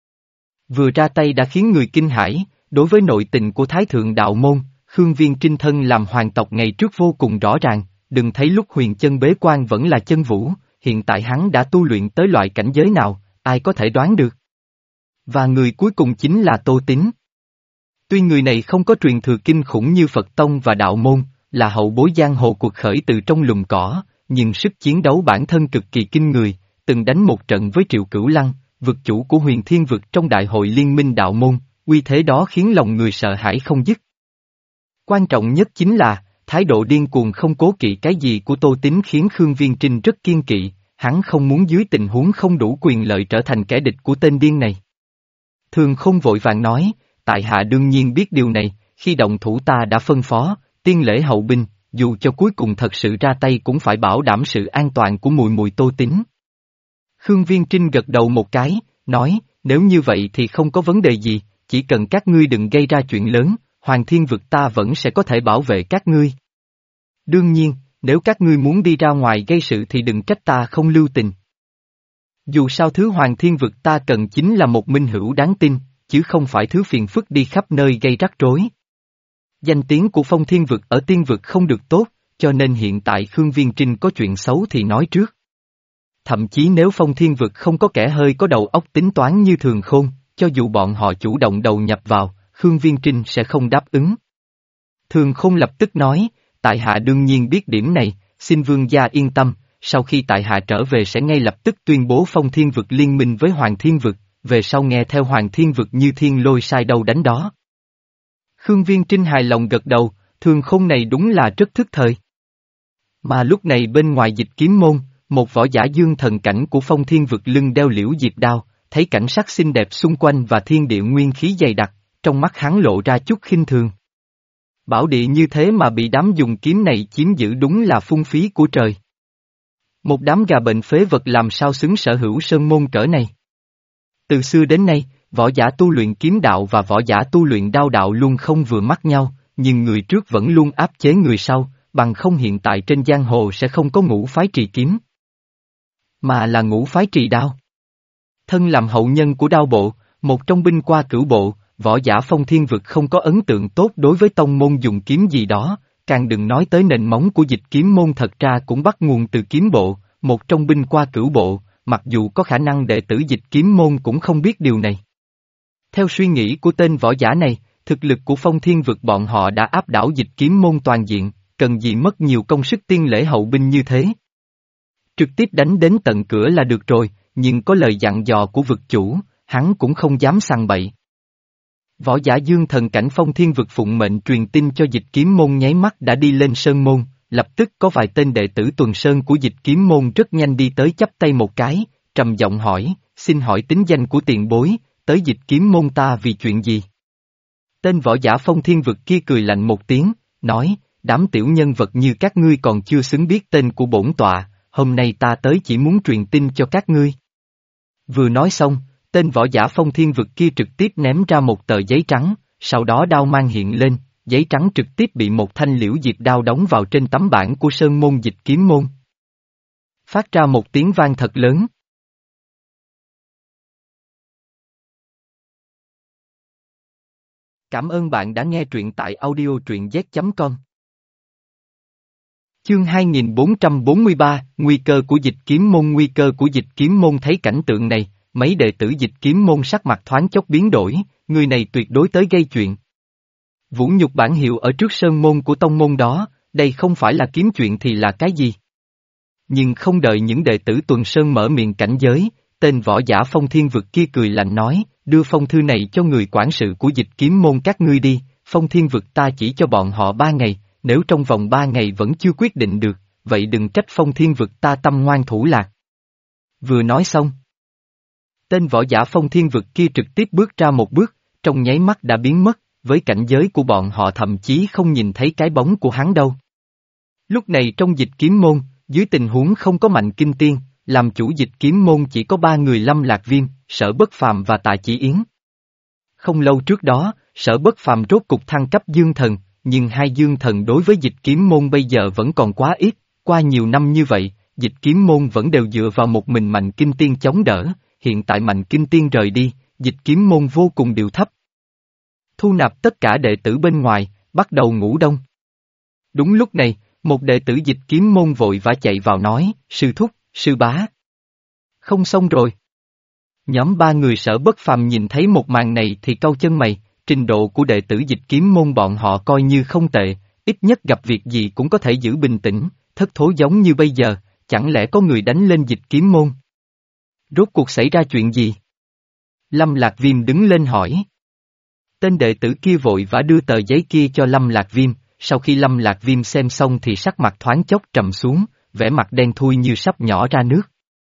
Vừa ra tay đã khiến người kinh hãi, đối với nội tình của Thái Thượng Đạo Môn, Khương Viên Trinh thân làm hoàng tộc ngày trước vô cùng rõ ràng, đừng thấy lúc huyền chân bế quan vẫn là chân vũ, hiện tại hắn đã tu luyện tới loại cảnh giới nào, ai có thể đoán được. Và người cuối cùng chính là Tô Tín. Tuy người này không có truyền thừa kinh khủng như Phật Tông và Đạo Môn, là hậu bối giang hồ cuộc khởi từ trong lùm cỏ, nhưng sức chiến đấu bản thân cực kỳ kinh người, từng đánh một trận với Triệu Cửu Lăng, vực chủ của Huyền Thiên Vực trong đại hội liên minh Đạo Môn, uy thế đó khiến lòng người sợ hãi không dứt. Quan trọng nhất chính là, thái độ điên cuồng không cố kỵ cái gì của Tô Tín khiến Khương Viên Trinh rất kiên kỵ, hắn không muốn dưới tình huống không đủ quyền lợi trở thành kẻ địch của tên điên này. Thường không vội vàng nói, tại hạ đương nhiên biết điều này, khi động thủ ta đã phân phó, tiên lễ hậu binh, dù cho cuối cùng thật sự ra tay cũng phải bảo đảm sự an toàn của mùi mùi Tô Tín. Khương Viên Trinh gật đầu một cái, nói, nếu như vậy thì không có vấn đề gì, chỉ cần các ngươi đừng gây ra chuyện lớn, Hoàng Thiên Vực ta vẫn sẽ có thể bảo vệ các ngươi. Đương nhiên, nếu các ngươi muốn đi ra ngoài gây sự thì đừng trách ta không lưu tình. Dù sao thứ Hoàng Thiên Vực ta cần chính là một minh hữu đáng tin, chứ không phải thứ phiền phức đi khắp nơi gây rắc rối. Danh tiếng của Phong Thiên Vực ở Tiên Vực không được tốt, cho nên hiện tại Khương Viên Trinh có chuyện xấu thì nói trước. Thậm chí nếu Phong Thiên Vực không có kẻ hơi có đầu óc tính toán như Thường Khôn, cho dù bọn họ chủ động đầu nhập vào, Khương Viên Trinh sẽ không đáp ứng. Thường Khôn lập tức nói, tại hạ đương nhiên biết điểm này, xin vương gia yên tâm, sau khi tại hạ trở về sẽ ngay lập tức tuyên bố Phong Thiên Vực liên minh với Hoàng Thiên Vực, về sau nghe theo Hoàng Thiên Vực như thiên lôi sai đâu đánh đó. Khương Viên Trinh hài lòng gật đầu, Thường Khôn này đúng là rất thức thời. Mà lúc này bên ngoài Dịch Kiếm Môn, một võ giả dương thần cảnh của Phong Thiên Vực lưng đeo liễu diệp đao, thấy cảnh sắc xinh đẹp xung quanh và thiên địa nguyên khí dày đặc, trong mắt hắn lộ ra chút khinh thường. Bảo địa như thế mà bị đám dùng kiếm này chiếm giữ đúng là phung phí của trời. Một đám gà bệnh phế vật làm sao xứng sở hữu sơn môn cỡ này. Từ xưa đến nay, võ giả tu luyện kiếm đạo và võ giả tu luyện đao đạo luôn không vừa mắt nhau, nhưng người trước vẫn luôn áp chế người sau, bằng không hiện tại trên giang hồ sẽ không có ngũ phái trì kiếm, mà là ngũ phái trì đao. Thân làm hậu nhân của đao bộ, một trong binh qua cửu bộ, võ giả Phong Thiên Vực không có ấn tượng tốt đối với tông môn dùng kiếm gì đó, càng đừng nói tới nền móng của Dịch Kiếm Môn thật ra cũng bắt nguồn từ kiếm bộ, một trong binh qua cửu bộ, mặc dù có khả năng đệ tử Dịch Kiếm Môn cũng không biết điều này. Theo suy nghĩ của tên võ giả này, thực lực của Phong Thiên Vực bọn họ đã áp đảo Dịch Kiếm Môn toàn diện, cần gì mất nhiều công sức tiên lễ hậu binh như thế. Trực tiếp đánh đến tận cửa là được rồi, nhưng có lời dặn dò của vực chủ, hắn cũng không dám sằng bậy. Võ giả dương thần cảnh Phong Thiên Vực phụng mệnh truyền tin cho Dịch Kiếm Môn nháy mắt đã đi lên sơn môn, lập tức có vài tên đệ tử tuần sơn của Dịch Kiếm Môn rất nhanh đi tới chắp tay một cái, trầm giọng hỏi, xin hỏi tính danh của tiền bối, tới Dịch Kiếm Môn ta vì chuyện gì? Tên võ giả Phong Thiên Vực kia cười lạnh một tiếng, nói, đám tiểu nhân vật như các ngươi còn chưa xứng biết tên của bổn tọa, hôm nay ta tới chỉ muốn truyền tin cho các ngươi. Vừa nói xong, tên võ giả Phong Thiên Vực kia trực tiếp ném ra một tờ giấy trắng, sau đó đao mang hiện lên, giấy trắng trực tiếp bị một thanh liễu diệp đao đóng vào trên tấm bảng của sơn môn dịch kiếm môn. Phát ra một tiếng vang thật lớn. Cảm ơn bạn đã nghe truyện tại audio truyện z chấm com. Chương hai nghìn bốn trăm bốn mươi ba, Nguy cơ của dịch kiếm môn. Nguy cơ của dịch kiếm môn. Thấy cảnh tượng này, mấy đệ tử dịch kiếm môn sắc mặt thoáng chốc biến đổi, người này tuyệt đối tới gây chuyện. Vũ nhục bản hiệu ở trước sơn môn của tông môn đó, đây không phải là kiếm chuyện thì là cái gì? Nhưng không đợi những đệ tử Tuần Sơn mở miệng cảnh giới, tên võ giả Phong Thiên Vực kia cười lạnh nói, đưa phong thư này cho người quản sự của dịch kiếm môn các ngươi đi, Phong Thiên Vực ta chỉ cho bọn họ ba ngày, nếu trong vòng ba ngày vẫn chưa quyết định được, vậy đừng trách Phong Thiên Vực ta tâm ngoan thủ lạc. Vừa nói xong, tên võ giả Phong Thiên Vực kia trực tiếp bước ra một bước, trong nháy mắt đã biến mất, với cảnh giới của bọn họ thậm chí không nhìn thấy cái bóng của hắn đâu. Lúc này trong dịch kiếm môn, dưới tình huống không có Mạnh Kinh Tiên, làm chủ dịch kiếm môn chỉ có ba người Lâm Lạc Viêm, Sở Bất Phàm và Tạ Chỉ Yến. Không lâu trước đó, Sở Bất Phàm rốt cục thăng cấp dương thần, nhưng hai dương thần đối với dịch kiếm môn bây giờ vẫn còn quá ít, qua nhiều năm như vậy, dịch kiếm môn vẫn đều dựa vào một mình Mạnh Kinh Tiên chống đỡ, hiện tại Mạnh Kinh Tiên rời đi, dịch kiếm môn vô cùng điều thấp. Thu nạp tất cả đệ tử bên ngoài, bắt đầu ngủ đông. Đúng lúc này, một đệ tử dịch kiếm môn vội vã chạy vào nói, sư thúc, sư bá. Không xong rồi. Nhóm ba người Sở Bất Phàm nhìn thấy một màn này thì cau chân mày, trình độ của đệ tử dịch kiếm môn bọn họ coi như không tệ, ít nhất gặp việc gì cũng có thể giữ bình tĩnh, thất thố giống như bây giờ, chẳng lẽ có người đánh lên dịch kiếm môn? Rốt cuộc xảy ra chuyện gì? Lâm Lạc Viêm đứng lên hỏi. Tên đệ tử kia vội vã đưa tờ giấy kia cho Lâm Lạc Viêm, sau khi Lâm Lạc Viêm xem xong thì sắc mặt thoáng chốc trầm xuống, vẻ mặt đen thui như sắp nhỏ ra nước.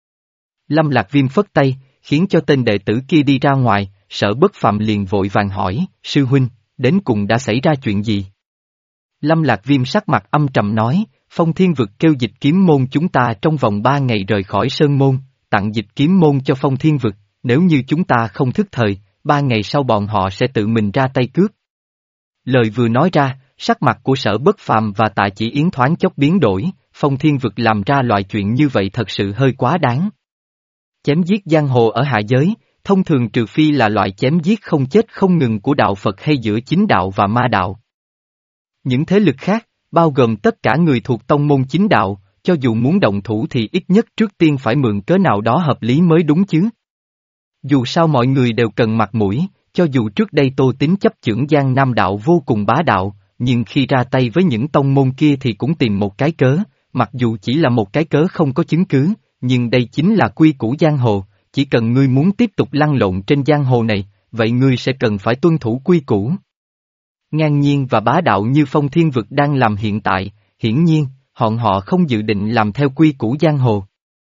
Lâm Lạc Viêm phất tay, khiến cho tên đệ tử kia đi ra ngoài, Sở Bất Phàm liền vội vàng hỏi, sư huynh, đến cùng đã xảy ra chuyện gì? Lâm Lạc Viêm sắc mặt âm trầm nói, Phong Thiên Vực kêu dịch kiếm môn chúng ta trong vòng ba ngày rời khỏi sơn môn, tặng dịch kiếm môn cho Phong Thiên Vực, nếu như chúng ta không thức thời, ba ngày sau bọn họ sẽ tự mình ra tay cướp. Lời vừa nói ra, sắc mặt của Sở Bất Phàm và Tạ Chỉ Yến thoáng chốc biến đổi, Phong Thiên Vực làm ra loại chuyện như vậy thật sự hơi quá đáng. Chém giết giang hồ ở hạ giới, thông thường trừ phi là loại chém giết không chết không ngừng của đạo Phật hay giữa chính đạo và ma đạo. Những thế lực khác, bao gồm tất cả người thuộc tông môn chính đạo, cho dù muốn động thủ thì ít nhất trước tiên phải mượn cớ nào đó hợp lý mới đúng chứ. Dù sao mọi người đều cần mặt mũi, cho dù trước đây Tô Tín chấp chưởng Giang Nam đạo vô cùng bá đạo, nhưng khi ra tay với những tông môn kia thì cũng tìm một cái cớ, mặc dù chỉ là một cái cớ không có chứng cứ, nhưng đây chính là quy củ giang hồ, chỉ cần ngươi muốn tiếp tục lăn lộn trên giang hồ này, vậy ngươi sẽ cần phải tuân thủ quy củ. Ngang nhiên và bá đạo như Phong Thiên Vực đang làm hiện tại, hiển nhiên, họn họ không dự định làm theo quy củ giang hồ.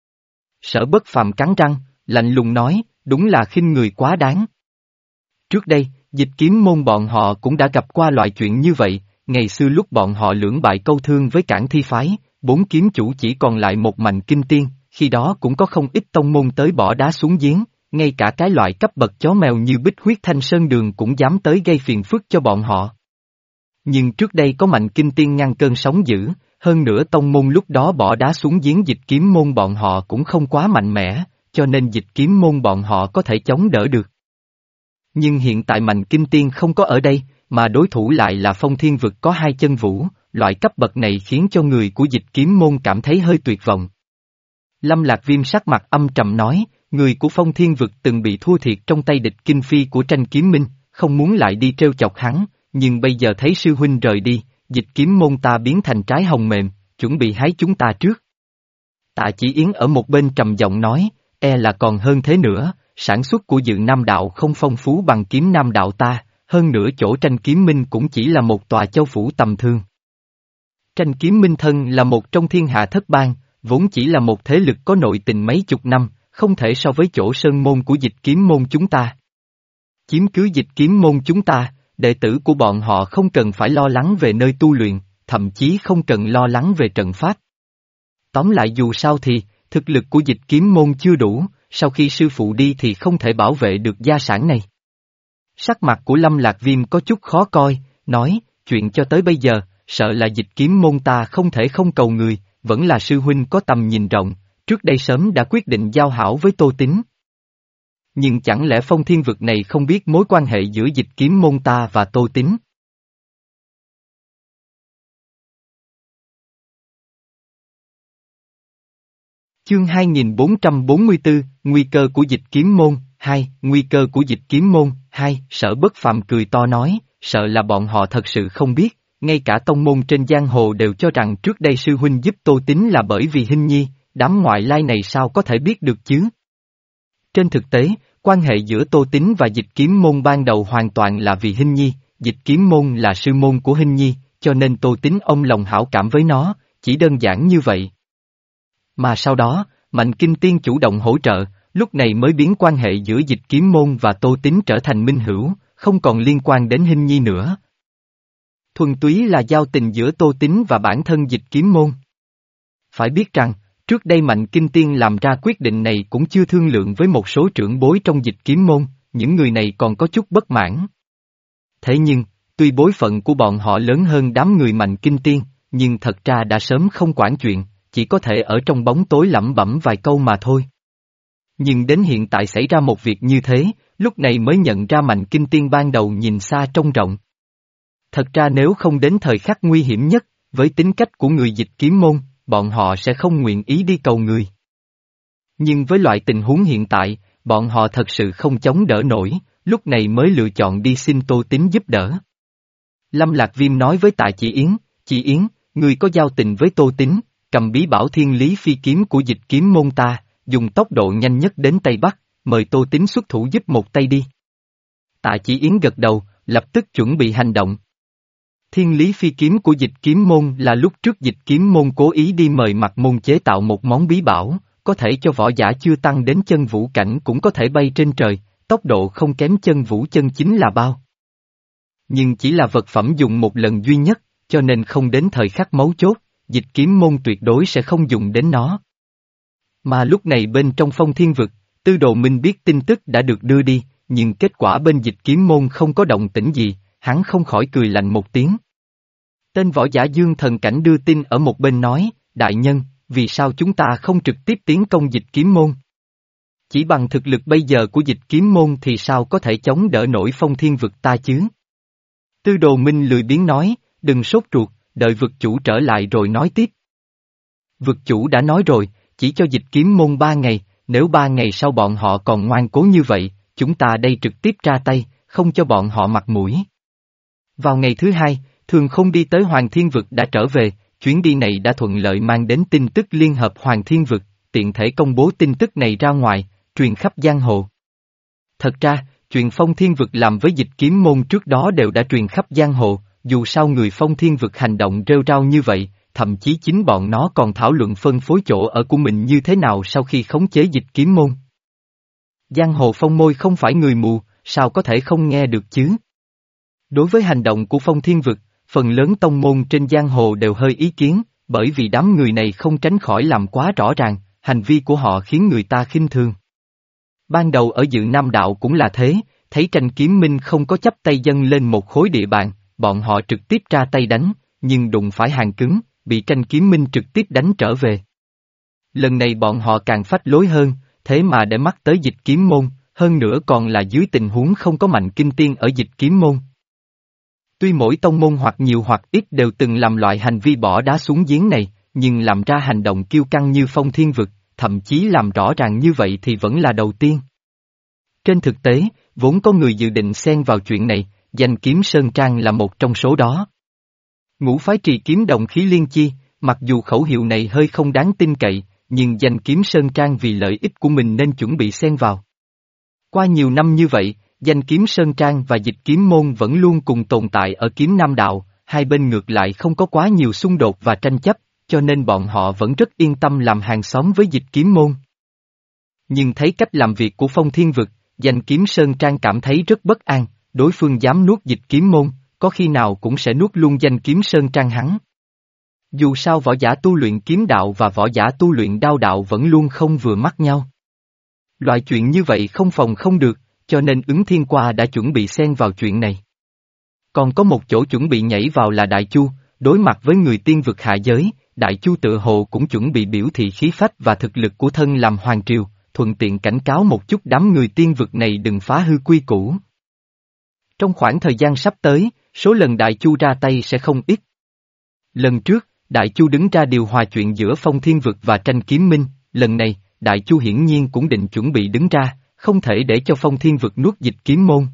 Sở Bất Phàm cắn răng, lạnh lùng nói, đúng là khinh người quá đáng. Trước đây, dịch kiếm môn bọn họ cũng đã gặp qua loại chuyện như vậy, ngày xưa lúc bọn họ lưỡng bại câu thương với Cảng Thi Phái, bốn kiếm chủ chỉ còn lại một Mạnh Kinh Tiên, khi đó cũng có không ít tông môn tới bỏ đá xuống giếng, ngay cả cái loại cấp bậc chó mèo như Bích Huyết Thanh Sơn Đường cũng dám tới gây phiền phức cho bọn họ. Nhưng trước đây có Mạnh Kinh Tiên ngăn cơn sóng dữ, hơn nữa tông môn lúc đó bỏ đá xuống giếng dịch kiếm môn bọn họ cũng không quá mạnh mẽ, cho nên dịch kiếm môn bọn họ có thể chống đỡ được. Nhưng hiện tại Mạnh Kinh Tiên không có ở đây, mà đối thủ lại là Phong Thiên Vực có hai chân vũ, loại cấp bậc này khiến cho người của dịch kiếm môn cảm thấy hơi tuyệt vọng. Lâm Lạc Viêm sắc mặt âm trầm nói, người của Phong Thiên Vực từng bị thua thiệt trong tay địch kinh phi của Tranh Kiếm Minh, không muốn lại đi trêu chọc hắn, nhưng bây giờ thấy sư huynh rời đi, dịch kiếm môn ta biến thành trái hồng mềm, chuẩn bị hái chúng ta trước. Tạ Chỉ Yến ở một bên trầm giọng nói, e là còn hơn thế nữa, sản xuất của Dự Nam Đạo không phong phú bằng Kiếm Nam Đạo ta, hơn nữa chỗ Tranh Kiếm Minh cũng chỉ là một tòa châu phủ tầm thường. Tranh Kiếm Minh thân là một trong thiên hạ thất bang, vốn chỉ là một thế lực có nội tình mấy chục năm, không thể so với chỗ sơn môn của dịch kiếm môn chúng ta. Chiếm cứ dịch kiếm môn chúng ta, đệ tử của bọn họ không cần phải lo lắng về nơi tu luyện, thậm chí không cần lo lắng về trận pháp. Tóm lại dù sao thì, thực lực của dịch kiếm môn chưa đủ, sau khi sư phụ đi thì không thể bảo vệ được gia sản này. Sắc mặt của Lâm Lạc Viêm có chút khó coi, nói, chuyện cho tới bây giờ, sợ là dịch kiếm môn ta không thể không cầu người, vẫn là sư huynh có tầm nhìn rộng, trước đây sớm đã quyết định giao hảo với Tô Tín. Nhưng chẳng lẽ phong thiên vực này không biết mối quan hệ giữa dịch kiếm môn ta và Tô Tín? Chương hai nghìn bốn trăm bốn mươi tư, Nguy cơ của dịch kiếm môn, hai, Nguy cơ của dịch kiếm môn, hai, Sở Bất Phàm cười to nói, sợ là bọn họ thật sự không biết, ngay cả tông môn trên giang hồ đều cho rằng trước đây sư huynh giúp Tô Tín là bởi vì Hinh Nhi, đám ngoại lai này sao có thể biết được chứ? Trên thực tế, quan hệ giữa Tô Tín và dịch kiếm môn ban đầu hoàn toàn là vì Hinh Nhi, dịch kiếm môn là sư môn của Hinh Nhi, cho nên Tô Tín ông lòng hảo cảm với nó, chỉ đơn giản như vậy. Mà sau đó, Mạnh Kinh Tiên chủ động hỗ trợ, lúc này mới biến quan hệ giữa dịch kiếm môn và Tô Tín trở thành minh hữu, không còn liên quan đến Hinh Nhi nữa. Thuần túy là giao tình giữa Tô Tín và bản thân dịch kiếm môn. Phải biết rằng, trước đây Mạnh Kinh Tiên làm ra quyết định này cũng chưa thương lượng với một số trưởng bối trong dịch kiếm môn, những người này còn có chút bất mãn. Thế nhưng, tuy bối phận của bọn họ lớn hơn đám người Mạnh Kinh Tiên, nhưng thật ra đã sớm không quản chuyện, chỉ có thể ở trong bóng tối lẩm bẩm vài câu mà thôi. Nhưng đến hiện tại xảy ra một việc như thế, lúc này mới nhận ra Mạnh Kinh Tiên ban đầu nhìn xa trông rộng. Thật ra nếu không đến thời khắc nguy hiểm nhất, với tính cách của người dịch kiếm môn, bọn họ sẽ không nguyện ý đi cầu người. Nhưng với loại tình huống hiện tại, bọn họ thật sự không chống đỡ nổi, lúc này mới lựa chọn đi xin Tô Tín giúp đỡ. Lâm Lạc Viêm nói với Tạ Chỉ Yến, Chỉ Yến, người có giao tình với Tô Tín, cầm bí bảo thiên lý phi kiếm của dịch kiếm môn ta, dùng tốc độ nhanh nhất đến Tây Bắc, mời Tô Tín xuất thủ giúp một tay đi. Tạ Chỉ Yến gật đầu, lập tức chuẩn bị hành động. Thiên lý phi kiếm của dịch kiếm môn là lúc trước dịch kiếm môn cố ý đi mời mặt môn chế tạo một món bí bảo, có thể cho võ giả chưa tăng đến chân vũ cảnh cũng có thể bay trên trời, tốc độ không kém chân vũ chân chính là bao. Nhưng chỉ là vật phẩm dùng một lần duy nhất, cho nên không đến thời khắc mấu chốt, dịch kiếm môn tuyệt đối sẽ không dùng đến nó. Mà lúc này bên trong phong thiên vực, Tư Đồ Minh biết tin tức đã được đưa đi, nhưng kết quả bên dịch kiếm môn không có động tĩnh gì, hắn không khỏi cười lạnh một tiếng. Tên võ giả Dương Thần Cảnh đưa tin ở một bên nói, đại nhân, vì sao chúng ta không trực tiếp tiến công dịch kiếm môn? Chỉ bằng thực lực bây giờ của dịch kiếm môn thì sao có thể chống đỡ nổi phong thiên vực ta chứ? Tư Đồ Minh lười biếng nói, đừng sốt ruột, đợi vực chủ trở lại rồi nói tiếp. Vực chủ đã nói rồi, chỉ cho dịch kiếm môn ba ngày, nếu ba ngày sau bọn họ còn ngoan cố như vậy, chúng ta đây trực tiếp ra tay, không cho bọn họ mặt mũi. Vào ngày thứ hai, Thường Không đi tới Hoàng Thiên Vực đã trở về, chuyến đi này đã thuận lợi mang đến tin tức liên hợp Hoàng Thiên Vực, tiện thể công bố tin tức này ra ngoài, truyền khắp giang hồ. Thật ra, chuyện Phong Thiên Vực làm với dịch kiếm môn trước đó đều đã truyền khắp giang hồ, dù sao người Phong Thiên Vực hành động rêu rao như vậy, thậm chí chính bọn nó còn thảo luận phân phối chỗ ở của mình như thế nào sau khi khống chế dịch kiếm môn. Giang hồ phong môi không phải người mù, sao có thể không nghe được chứ? Đối với hành động của Phong Thiên Vực, phần lớn tông môn trên giang hồ đều hơi ý kiến, bởi vì đám người này không tránh khỏi làm quá rõ ràng, hành vi của họ khiến người ta khinh thường. Ban đầu ở Dự Nam Đạo cũng là thế, thấy Tranh Kiếm Minh không có chấp tay dâng lên một khối địa bàn, bọn họ trực tiếp ra tay đánh, nhưng đụng phải hàng cứng, bị Tranh Kiếm Minh trực tiếp đánh trở về. Lần này bọn họ càng phách lối hơn, thế mà để mắt tới dịch kiếm môn, hơn nữa còn là dưới tình huống không có Mạnh Kinh Tiên ở dịch kiếm môn. Tuy mỗi tông môn hoặc nhiều hoặc ít đều từng làm loại hành vi bỏ đá xuống giếng này, nhưng làm ra hành động kiêu căng như Phong Thiên Vực, thậm chí làm rõ ràng như vậy thì vẫn là đầu tiên. Trên thực tế, vốn có người dự định xen vào chuyện này, danh kiếm Sơn Trang là một trong số đó. Ngũ phái trì kiếm đồng khí liên chi, mặc dù khẩu hiệu này hơi không đáng tin cậy, nhưng danh kiếm Sơn Trang vì lợi ích của mình nên chuẩn bị xen vào. Qua nhiều năm như vậy, danh kiếm Sơn Trang và dịch kiếm môn vẫn luôn cùng tồn tại ở kiếm Nam Đạo, hai bên ngược lại không có quá nhiều xung đột và tranh chấp, cho nên bọn họ vẫn rất yên tâm làm hàng xóm với dịch kiếm môn. Nhưng thấy cách làm việc của Phong Thiên Vực, danh kiếm Sơn Trang cảm thấy rất bất an, đối phương dám nuốt dịch kiếm môn, có khi nào cũng sẽ nuốt luôn danh kiếm Sơn Trang hắn. Dù sao võ giả tu luyện kiếm đạo và võ giả tu luyện đao đạo vẫn luôn không vừa mắt nhau. Loại chuyện như vậy không phòng không được, cho nên ứng thiên qua đã chuẩn bị xen vào chuyện này. Còn có một chỗ chuẩn bị nhảy vào là Đại Chu, đối mặt với người tiên vực hạ giới, Đại Chu tự hồ cũng chuẩn bị biểu thị khí phách và thực lực của thân làm hoàng triều, thuận tiện cảnh cáo một chút đám người tiên vực này đừng phá hư quy củ. Trong khoảng thời gian sắp tới, số lần Đại Chu ra tay sẽ không ít. Lần trước, Đại Chu đứng ra điều hòa chuyện giữa Phong Thiên Vực và Tranh Kiếm Minh, lần này, Đại Chu hiển nhiên cũng định chuẩn bị đứng ra, không thể để cho Phong Thiên Vực nuốt Dịch Kiếm Môn.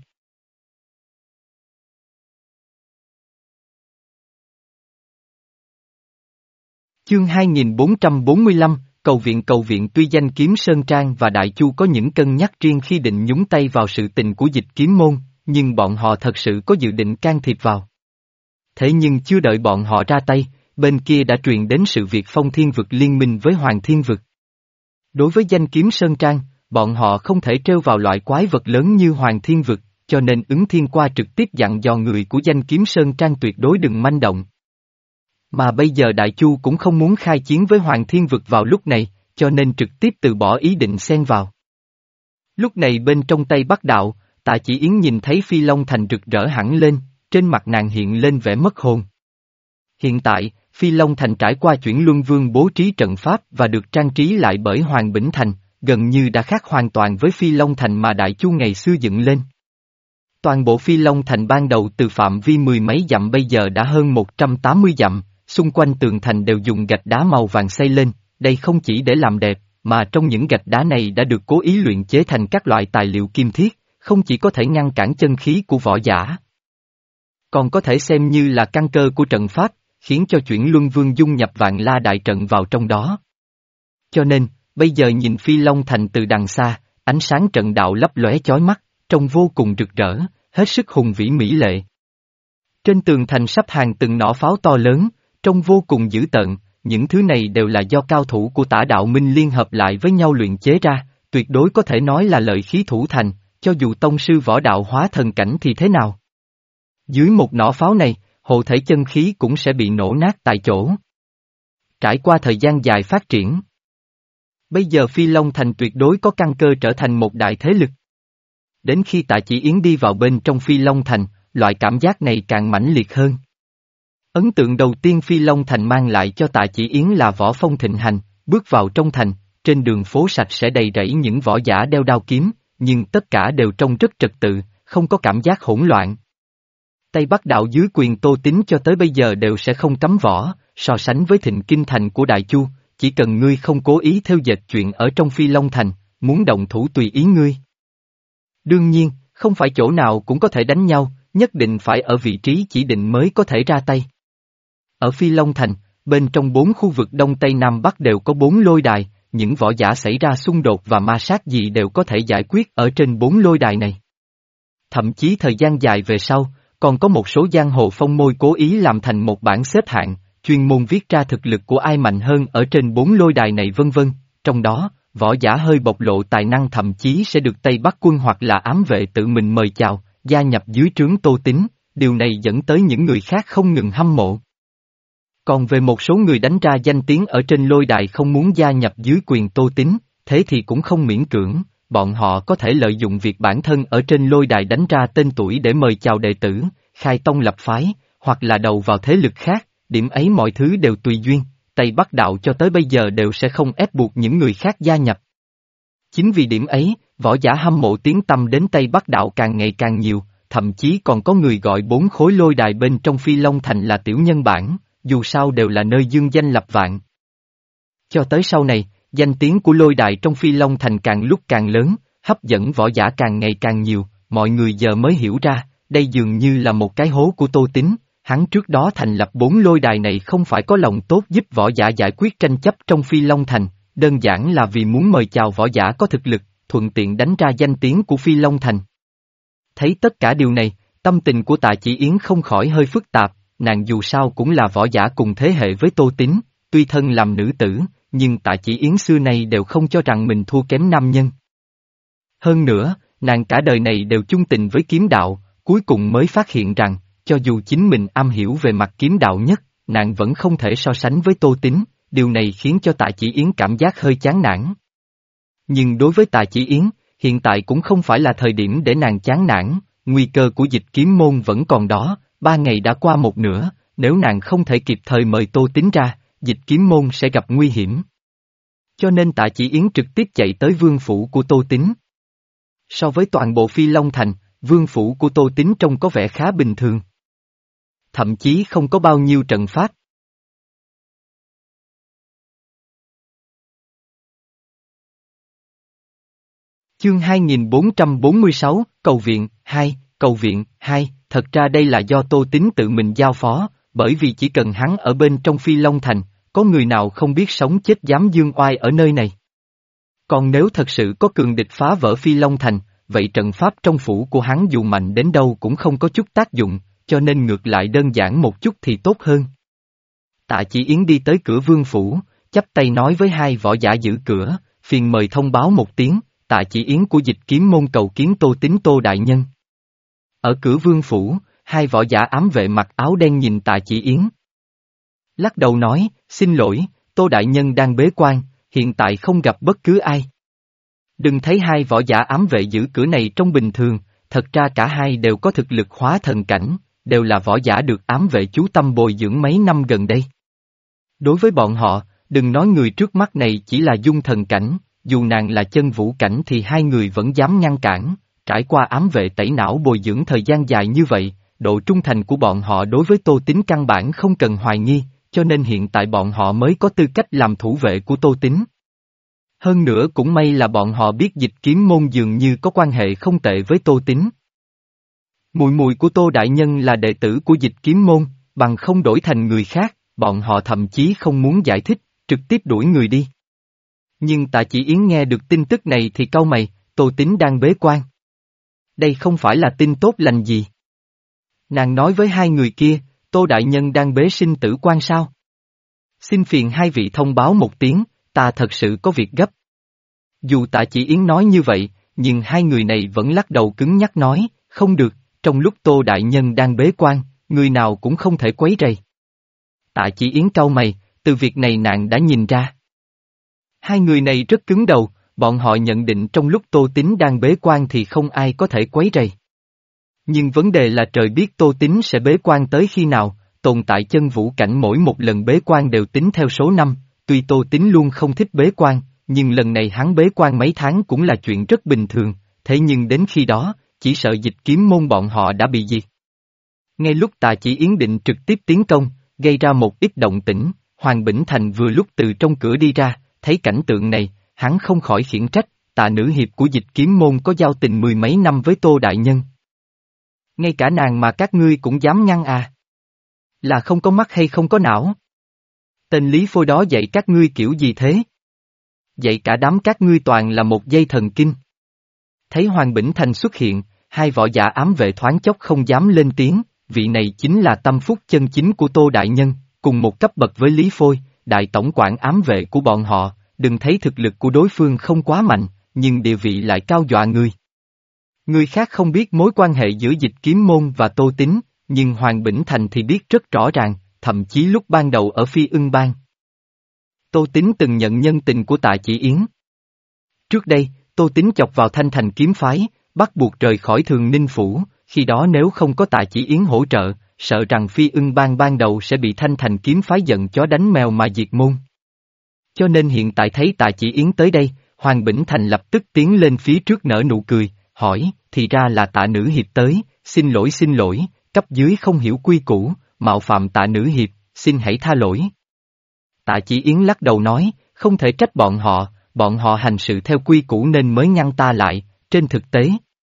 Chương hai nghìn bốn trăm bốn mươi lăm, Cầu viện cầu viện tuy danh Kiếm Sơn Trang và Đại Chu có những cân nhắc riêng khi định nhúng tay vào sự tình của Dịch Kiếm Môn, nhưng bọn họ thật sự có dự định can thiệp vào. Thế nhưng chưa đợi bọn họ ra tay, bên kia đã truyền đến sự việc Phong Thiên Vực liên minh với Hoàng Thiên Vực. Đối với danh Kiếm Sơn Trang, bọn họ không thể trêu vào loại quái vật lớn như Hoàng Thiên Vực, cho nên ứng thiên qua trực tiếp dặn dò người của danh Kiếm Sơn Trang tuyệt đối đừng manh động. Mà bây giờ Đại Chu cũng không muốn khai chiến với Hoàng Thiên Vực vào lúc này, cho nên trực tiếp từ bỏ ý định xen vào. Lúc này bên trong Tây Bắc Đạo, Tạ Chỉ Yến nhìn thấy Phi Long Thành rực rỡ hẳn lên, trên mặt nàng hiện lên vẻ mất hồn. Hiện tại, Phi Long Thành trải qua chuyển luân vương bố trí trận pháp và được trang trí lại bởi Hoàng Bỉnh Thành, gần như đã khác hoàn toàn với Phi Long Thành mà Đại Chu ngày xưa dựng lên. Toàn bộ Phi Long Thành ban đầu từ phạm vi mười mấy dặm bây giờ đã hơn một trăm tám mươi dặm, xung quanh tường thành đều dùng gạch đá màu vàng xây lên, đây không chỉ để làm đẹp, mà trong những gạch đá này đã được cố ý luyện chế thành các loại tài liệu kim thiết, không chỉ có thể ngăn cản chân khí của võ giả, còn có thể xem như là căn cơ của trận pháp, khiến cho chuyển luân vương dung nhập vạn la đại trận vào trong đó. Cho nên, bây giờ nhìn Phi Long Thành từ đằng xa, ánh sáng trận đạo lấp lóe chói mắt, trông vô cùng rực rỡ, hết sức hùng vĩ mỹ lệ. Trên tường thành sắp hàng từng nỏ pháo to lớn, trông vô cùng dữ tợn, những thứ này đều là do cao thủ của Tả Đạo Minh liên hợp lại với nhau luyện chế ra, tuyệt đối có thể nói là lợi khí thủ thành, cho dù tông sư võ đạo hóa thần cảnh thì thế nào. Dưới một nỏ pháo này, hộ thể chân khí cũng sẽ bị nổ nát tại chỗ. Trải qua thời gian dài phát triển, bây giờ Phi Long Thành tuyệt đối có căn cơ trở thành một đại thế lực. Đến khi Tạ Chỉ Yến đi vào bên trong Phi Long Thành, loại cảm giác này càng mãnh liệt hơn. Ấn tượng đầu tiên Phi Long Thành mang lại cho Tạ Chỉ Yến là võ phong thịnh hành, bước vào trong thành, trên đường phố sạch sẽ đầy rẫy những võ giả đeo đao kiếm, nhưng tất cả đều trông rất trật tự, không có cảm giác hỗn loạn. Tây Bắc Đạo dưới quyền Tô Tín cho tới bây giờ đều sẽ không cấm võ, so sánh với Thịnh Kinh Thành của Đại Chu, chỉ cần ngươi không cố ý theo dệt chuyện ở trong Phi Long Thành, muốn động thủ tùy ý ngươi. Đương nhiên, không phải chỗ nào cũng có thể đánh nhau, nhất định phải ở vị trí chỉ định mới có thể ra tay. Ở Phi Long Thành, bên trong bốn khu vực Đông Tây Nam Bắc đều có bốn lôi đài, những võ giả xảy ra xung đột và ma sát gì đều có thể giải quyết ở trên bốn lôi đài này. Thậm chí thời gian dài về sau, còn có một số giang hồ phong môi cố ý làm thành một bảng xếp hạng, chuyên môn viết ra thực lực của ai mạnh hơn ở trên bốn lôi đài này vân vân, trong đó, võ giả hơi bộc lộ tài năng thậm chí sẽ được Tây Bắc quân hoặc là ám vệ tự mình mời chào, gia nhập dưới trướng Tô Tín, điều này dẫn tới những người khác không ngừng hâm mộ. Còn về một số người đánh ra danh tiếng ở trên lôi đài không muốn gia nhập dưới quyền Tô Tín, thế thì cũng không miễn cưỡng, bọn họ có thể lợi dụng việc bản thân ở trên lôi đài đánh ra tên tuổi để mời chào đệ tử, khai tông lập phái, hoặc là đầu vào thế lực khác, điểm ấy mọi thứ đều tùy duyên, Tây Bắc Đạo cho tới bây giờ đều sẽ không ép buộc những người khác gia nhập. Chính vì điểm ấy, võ giả hâm mộ tiếng tăm đến Tây Bắc Đạo càng ngày càng nhiều, thậm chí còn có người gọi bốn khối lôi đài bên trong Phi Long Thành là tiểu nhân bản, dù sao đều là nơi dương danh lập vạn. Cho tới sau này, danh tiếng của lôi đài trong Phi Long Thành càng lúc càng lớn, hấp dẫn võ giả càng ngày càng nhiều, mọi người giờ mới hiểu ra, đây dường như là một cái hố của Tô Tín, hắn trước đó thành lập bốn lôi đài này không phải có lòng tốt giúp võ giả giải quyết tranh chấp trong Phi Long Thành, đơn giản là vì muốn mời chào võ giả có thực lực, thuận tiện đánh ra danh tiếng của Phi Long Thành. Thấy tất cả điều này, tâm tình của Tạ Chỉ Yến không khỏi hơi phức tạp, nàng dù sao cũng là võ giả cùng thế hệ với Tô Tín, tuy thân làm nữ tử, nhưng Tạ Chỉ Yến xưa nay đều không cho rằng mình thua kém nam nhân. Hơn nữa, nàng cả đời này đều chung tình với kiếm đạo, cuối cùng mới phát hiện rằng, cho dù chính mình am hiểu về mặt kiếm đạo nhất, nàng vẫn không thể so sánh với Tô Tín, điều này khiến cho Tạ Chỉ Yến cảm giác hơi chán nản. Nhưng đối với Tạ Chỉ Yến, hiện tại cũng không phải là thời điểm để nàng chán nản, nguy cơ của Dịch Kiếm Môn vẫn còn đó, ba ngày đã qua một nửa, nếu nàng không thể kịp thời mời Tô Tín ra, Dịch Kiếm Môn sẽ gặp nguy hiểm. Cho nên Tạ Chỉ Yến trực tiếp chạy tới vương phủ của Tô Tín. So với toàn bộ Phi Long Thành, vương phủ của Tô Tín trông có vẻ khá bình thường. Thậm chí không có bao nhiêu trận pháp. Chương hai nghìn bốn trăm bốn mươi sáu, Cầu viện, hai, Cầu viện, hai, thật ra đây là do Tô Tín tự mình giao phó, bởi vì chỉ cần hắn ở bên trong Phi Long Thành, có người nào không biết sống chết dám dương oai ở nơi này. Còn nếu thật sự có cường địch phá vỡ Phi Long Thành, vậy trận pháp trong phủ của hắn dù mạnh đến đâu cũng không có chút tác dụng, cho nên ngược lại đơn giản một chút thì tốt hơn. Tạ Chỉ Yến đi tới cửa vương phủ, chắp tay nói với hai võ giả giữ cửa, phiền mời thông báo một tiếng, Tạ Chỉ Yến của Dịch Kiếm Môn cầu kiến Tô Tín Tô đại nhân. Ở cửa vương phủ, hai võ giả ám vệ mặc áo đen nhìn Tạ Chỉ Yến. Lắc đầu nói, xin lỗi, Tô đại nhân đang bế quan, hiện tại không gặp bất cứ ai. Đừng thấy hai võ giả ám vệ giữ cửa này trong bình thường, thật ra cả hai đều có thực lực hóa thần cảnh, đều là võ giả được ám vệ chú tâm bồi dưỡng mấy năm gần đây. Đối với bọn họ, đừng nói người trước mắt này chỉ là dung thần cảnh, dù nàng là chân vũ cảnh thì hai người vẫn dám ngăn cản, trải qua ám vệ tẩy não bồi dưỡng thời gian dài như vậy, độ trung thành của bọn họ đối với Tô Tín căn bản không cần hoài nghi, cho nên hiện tại bọn họ mới có tư cách làm thủ vệ của Tô Tín. Hơn nữa cũng may là bọn họ biết Dịch Kiếm Môn dường như có quan hệ không tệ với Tô Tín. Mùi mùi của Tô đại nhân là đệ tử của Dịch Kiếm Môn, bằng không đổi thành người khác, bọn họ thậm chí không muốn giải thích, trực tiếp đuổi người đi. Nhưng Tạ Chỉ Yến nghe được tin tức này thì cau mày, Tô Tín đang bế quan. Đây không phải là tin tốt lành gì. Nàng nói với hai người kia, Tô đại nhân đang bế sinh tử quan sao? Xin phiền hai vị thông báo một tiếng, ta thật sự có việc gấp. Dù Tạ Chỉ Yến nói như vậy, nhưng hai người này vẫn lắc đầu cứng nhắc nói, không được, trong lúc Tô đại nhân đang bế quan, người nào cũng không thể quấy rầy. Tạ Chỉ Yến cau mày, từ việc này nàng đã nhìn ra. Hai người này rất cứng đầu, bọn họ nhận định trong lúc Tô Tín đang bế quan thì không ai có thể quấy rầy. Nhưng vấn đề là trời biết Tô Tín sẽ bế quan tới khi nào, tồn tại chân vũ cảnh mỗi một lần bế quan đều tính theo số năm, tuy Tô Tín luôn không thích bế quan, nhưng lần này hắn bế quan mấy tháng cũng là chuyện rất bình thường, thế nhưng đến khi đó, chỉ sợ Dịch Kiếm Môn bọn họ đã bị diệt. Ngay lúc Tạ Chỉ Yến định trực tiếp tiến công, gây ra một ít động tĩnh, Hoàng Bỉnh Thành vừa lúc từ trong cửa đi ra, thấy cảnh tượng này, hắn không khỏi khiển trách, Tạ nữ hiệp của Dịch Kiếm Môn có giao tình mười mấy năm với Tô đại nhân. Ngay cả nàng mà các ngươi cũng dám ngăn à? Là không có mắt hay không có não? Tên Lý Phôi đó dạy các ngươi kiểu gì thế? Dạy cả đám các ngươi toàn là một dây thần kinh. Thấy Hoàng Bỉnh Thành xuất hiện, hai võ giả ám vệ thoáng chốc không dám lên tiếng, vị này chính là tâm phúc chân chính của Tô đại nhân, cùng một cấp bậc với Lý Phôi, đại tổng quản ám vệ của bọn họ, đừng thấy thực lực của đối phương không quá mạnh, nhưng địa vị lại cao dọa người. Người khác không biết mối quan hệ giữa Dịch Kiếm Môn và Tô Tín, nhưng Hoàng Bỉnh Thành thì biết rất rõ ràng, thậm chí lúc ban đầu ở Phi Ưng Bang. Tô Tín từng nhận nhân tình của Tạ Chỉ Yến. Trước đây, Tô Tín chọc vào Thanh Thành kiếm phái, bắt buộc rời khỏi Thường Ninh Phủ, khi đó nếu không có Tạ Chỉ Yến hỗ trợ, sợ rằng Phi Ưng Bang ban đầu sẽ bị Thanh Thành kiếm phái giận chó đánh mèo mà diệt môn. Cho nên hiện tại thấy Tạ Chỉ Yến tới đây, Hoàng Bỉnh Thành lập tức tiến lên phía trước nở nụ cười, hỏi, thì ra là Tạ nữ hiệp tới, xin lỗi xin lỗi, cấp dưới không hiểu quy củ, mạo phạm Tạ nữ hiệp, xin hãy tha lỗi. Tạ Chỉ Yến lắc đầu nói, không thể trách bọn họ, bọn họ hành sự theo quy củ nên mới ngăn ta lại, trên thực tế.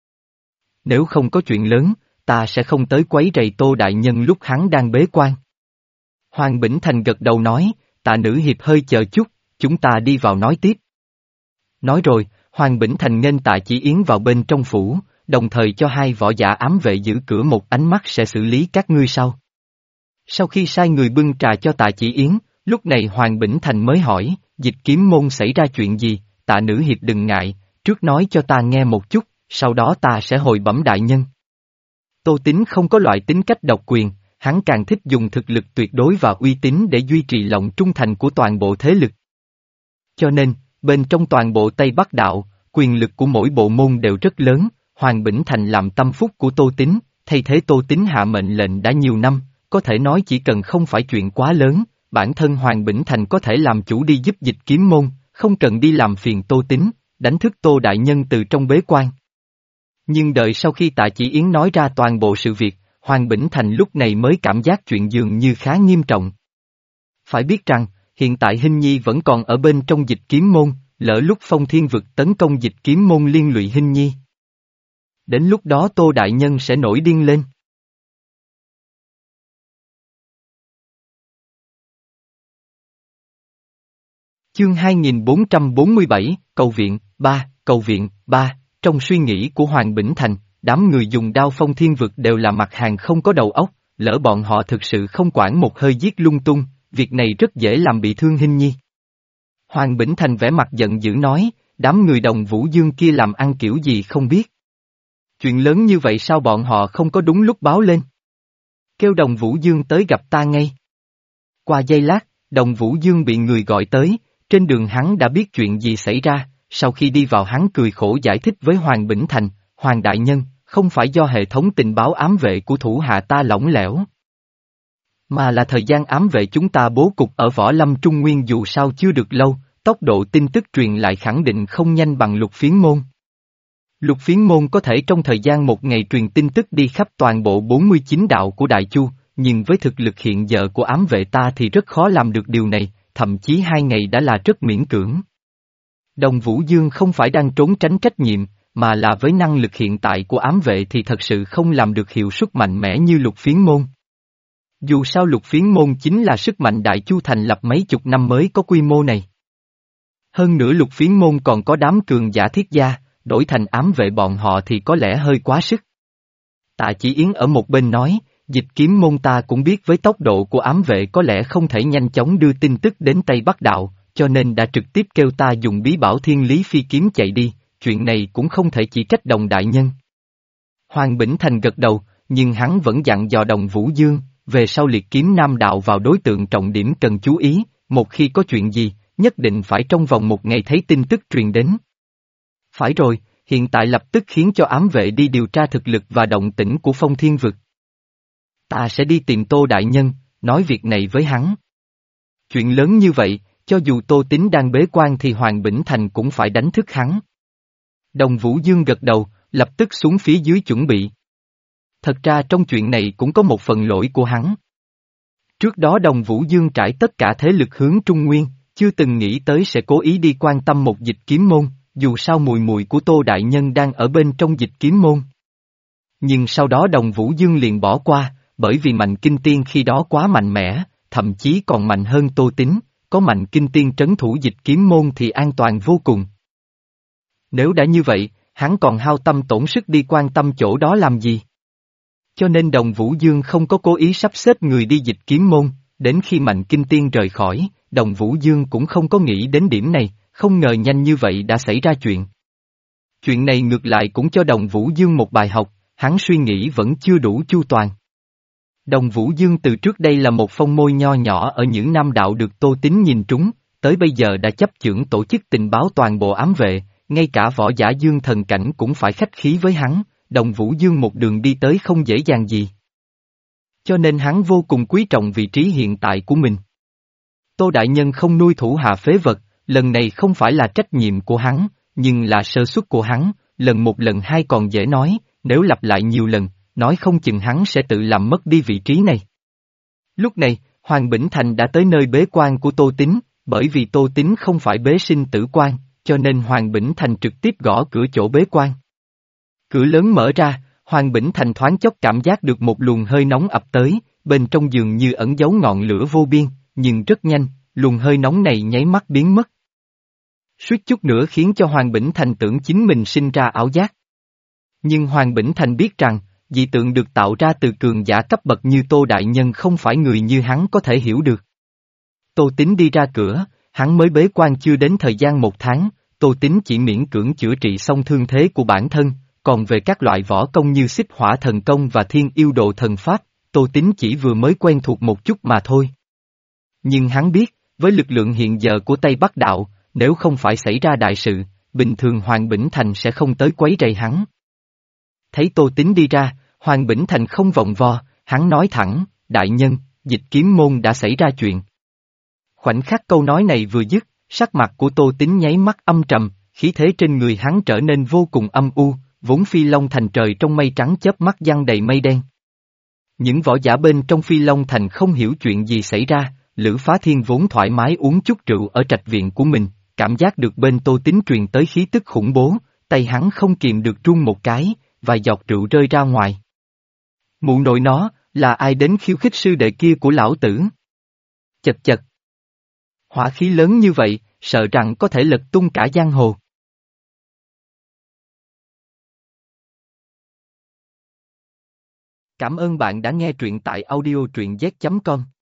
Nếu không có chuyện lớn, ta sẽ không tới quấy rầy Tô đại nhân lúc hắn đang bế quan. Hoàng Bỉnh Thành gật đầu nói, Tạ nữ hiệp hơi chờ chút, chúng ta đi vào nói tiếp. Nói rồi, Hoàng Bỉnh Thành nghênh Tạ Chỉ Yến vào bên trong phủ, đồng thời cho hai võ giả ám vệ giữ cửa một ánh mắt sẽ xử lý các ngươi sau. Sau khi sai người bưng trà cho Tạ Chỉ Yến, lúc này Hoàng Bỉnh Thành mới hỏi, Dịch Kiếm Môn xảy ra chuyện gì, Tạ nữ hiệp đừng ngại, trước nói cho ta nghe một chút, sau đó ta sẽ hồi bẩm đại nhân. Tô Tín không có loại tính cách độc quyền, hắn càng thích dùng thực lực tuyệt đối và uy tín để duy trì lòng trung thành của toàn bộ thế lực. Cho nên, bên trong toàn bộ Tây Bắc Đạo, quyền lực của mỗi bộ môn đều rất lớn, Hoàng Bỉnh Thành làm tâm phúc của Tô Tín, thay thế Tô Tín hạ mệnh lệnh đã nhiều năm, có thể nói chỉ cần không phải chuyện quá lớn, bản thân Hoàng Bỉnh Thành có thể làm chủ đi giúp Dịch Kiếm Môn, không cần đi làm phiền Tô Tín, đánh thức Tô Đại Nhân từ trong bế quan. Nhưng đợi sau khi Tạ Chỉ Yến nói ra toàn bộ sự việc, Hoàng Bỉnh Thành lúc này mới cảm giác chuyện dường như khá nghiêm trọng. Phải biết rằng, hiện tại Hinh Nhi vẫn còn ở bên trong Dịch Kiếm Môn, lỡ lúc Phong Thiên Vực tấn công Dịch Kiếm Môn liên lụy Hinh Nhi. Đến lúc đó Tô Đại Nhân sẽ nổi điên lên. Chương hai nghìn bốn trăm bốn mươi bảy, Cầu Viện, ba, Cầu Viện, ba, trong suy nghĩ của Hoàng Bỉnh Thành, đám người dùng đao Phong Thiên Vực đều là mặt hàng không có đầu óc, lỡ bọn họ thực sự không quản một hơi giết lung tung, việc này rất dễ làm bị thương Hinh Nhi. Hoàng Bỉnh Thành vẻ mặt giận dữ nói, đám người Đồng Vũ Dương kia làm ăn kiểu gì không biết. Chuyện lớn như vậy sao bọn họ không có đúng lúc báo lên? Kêu Đồng Vũ Dương tới gặp ta ngay. Qua giây lát, Đồng Vũ Dương bị người gọi tới, trên đường hắn đã biết chuyện gì xảy ra, sau khi đi vào hắn cười khổ giải thích với Hoàng Bỉnh Thành, Hoàng Đại Nhân, không phải do hệ thống tình báo ám vệ của thủ hạ ta lỏng lẻo, mà là thời gian ám vệ chúng ta bố cục ở Võ Lâm Trung Nguyên dù sao chưa được lâu, tốc độ tin tức truyền lại khẳng định không nhanh bằng Lục Phiến Môn. Lục Phiến Môn có thể trong thời gian một ngày truyền tin tức đi khắp toàn bộ bốn mươi chín đạo của Đại Chu, nhưng với thực lực hiện giờ của ám vệ ta thì rất khó làm được điều này, thậm chí hai ngày đã là rất miễn cưỡng. Đồng Vũ Dương không phải đang trốn tránh trách nhiệm, mà là với năng lực hiện tại của ám vệ thì thật sự không làm được hiệu suất mạnh mẽ như Lục Phiến Môn. Dù sao Lục Phiến Môn chính là sức mạnh Đại Chu thành lập mấy chục năm mới có quy mô này. Hơn nữa Lục Phiến Môn còn có đám cường giả thiết gia, đổi thành ám vệ bọn họ thì có lẽ hơi quá sức. Tạ Chỉ Yến ở một bên nói, Dịch Kiếm Môn ta cũng biết với tốc độ của ám vệ có lẽ không thể nhanh chóng đưa tin tức đến Tây Bắc Đạo, cho nên đã trực tiếp kêu ta dùng bí bảo Thiên Lý Phi Kiếm chạy đi, chuyện này cũng không thể chỉ trách Đồng Đại Nhân. Hoàng Bỉnh Thành gật đầu, nhưng hắn vẫn dặn dò Đồng Vũ Dương, về sau liệt kiếm Nam Đạo vào đối tượng trọng điểm cần chú ý, một khi có chuyện gì, nhất định phải trong vòng một ngày thấy tin tức truyền đến. Phải rồi, hiện tại lập tức khiến cho ám vệ đi điều tra thực lực và động tĩnh của Phong Thiên Vực. Ta sẽ đi tìm Tô Đại Nhân, nói việc này với hắn. Chuyện lớn như vậy, cho dù Tô Tín đang bế quan thì Hoàng Bỉnh Thành cũng phải đánh thức hắn. Đồng Vũ Dương gật đầu, lập tức xuống phía dưới chuẩn bị. Thật ra trong chuyện này cũng có một phần lỗi của hắn. Trước đó Đồng Vũ Dương trải tất cả thế lực hướng Trung Nguyên, chưa từng nghĩ tới sẽ cố ý đi quan tâm một Dịch Kiếm Môn, dù sao mùi mùi của Tô Đại Nhân đang ở bên trong Dịch Kiếm Môn. Nhưng sau đó Đồng Vũ Dương liền bỏ qua, bởi vì Mạnh Kinh Tiên khi đó quá mạnh mẽ, thậm chí còn mạnh hơn Tô Tín, có Mạnh Kinh Tiên trấn thủ Dịch Kiếm Môn thì an toàn vô cùng. Nếu đã như vậy, hắn còn hao tâm tổn sức đi quan tâm chỗ đó làm gì? Cho nên Đồng Vũ Dương không có cố ý sắp xếp người đi Dịch Kiếm Môn, đến khi Mạnh Kinh Tiên rời khỏi, Đồng Vũ Dương cũng không có nghĩ đến điểm này, không ngờ nhanh như vậy đã xảy ra chuyện. Chuyện này ngược lại cũng cho Đồng Vũ Dương một bài học, hắn suy nghĩ vẫn chưa đủ chu toàn. Đồng Vũ Dương từ trước đây là một phong môi nho nhỏ ở những Nam Đạo được Tô Tín nhìn trúng, tới bây giờ đã chấp chưởng tổ chức tình báo toàn bộ ám vệ, ngay cả võ giả Dương Thần Cảnh cũng phải khách khí với hắn, Đồng Vũ Dương một đường đi tới không dễ dàng gì. Cho nên hắn vô cùng quý trọng vị trí hiện tại của mình. Tô Đại Nhân không nuôi thủ hạ phế vật, lần này không phải là trách nhiệm của hắn, nhưng là sơ suất của hắn, lần một lần hai còn dễ nói, nếu lặp lại nhiều lần, nói không chừng hắn sẽ tự làm mất đi vị trí này. Lúc này, Hoàng Bỉnh Thành đã tới nơi bế quan của Tô Tín, bởi vì Tô Tín không phải bế sinh tử quan, cho nên Hoàng Bỉnh Thành trực tiếp gõ cửa chỗ bế quan. Cửa lớn mở ra, Hoàng Bỉnh Thành thoáng chốc cảm giác được một luồng hơi nóng ập tới, bên trong giường như ẩn giấu ngọn lửa vô biên, nhưng rất nhanh, luồng hơi nóng này nháy mắt biến mất. Suýt chút nữa khiến cho Hoàng Bỉnh Thành tưởng chính mình sinh ra ảo giác. Nhưng Hoàng Bỉnh Thành biết rằng, dị tượng được tạo ra từ cường giả cấp bậc như Tô Đại Nhân không phải người như hắn có thể hiểu được. Tô Tín đi ra cửa, hắn mới bế quan chưa đến thời gian một tháng, Tô Tín chỉ miễn cưỡng chữa trị xong thương thế của bản thân, còn về các loại võ công như xích hỏa thần công và thiên yêu độ thần pháp, Tô Tín chỉ vừa mới quen thuộc một chút mà thôi. Nhưng hắn biết, với lực lượng hiện giờ của Tây Bắc Đạo, nếu không phải xảy ra đại sự, bình thường Hoàng Bỉnh Thành sẽ không tới quấy rầy hắn. Thấy Tô Tín đi ra, Hoàng Bỉnh Thành không vòng vo, hắn nói thẳng, đại nhân, Dịch Kiếm môn đã xảy ra chuyện. Khoảnh khắc câu nói này vừa dứt, sắc mặt của Tô Tín nháy mắt âm trầm, khí thế trên người hắn trở nên vô cùng âm u, vốn Phi Long Thành trời trong mây trắng chớp mắt giăng đầy mây đen. Những võ giả bên trong Phi Long Thành không hiểu chuyện gì xảy ra, Lữ Phá Thiên vốn thoải mái uống chút rượu ở trạch viện của mình, cảm giác được bên Tô Tín truyền tới khí tức khủng bố, tay hắn không kìm được run một cái, vài giọt rượu rơi ra ngoài. Mụ nội nó, là ai đến khiêu khích sư đệ kia của lão tử? Chật chật. Hỏa khí lớn như vậy, sợ rằng có thể lật tung cả giang hồ. Cảm ơn bạn đã nghe truyện tại audio truyện z chấm com.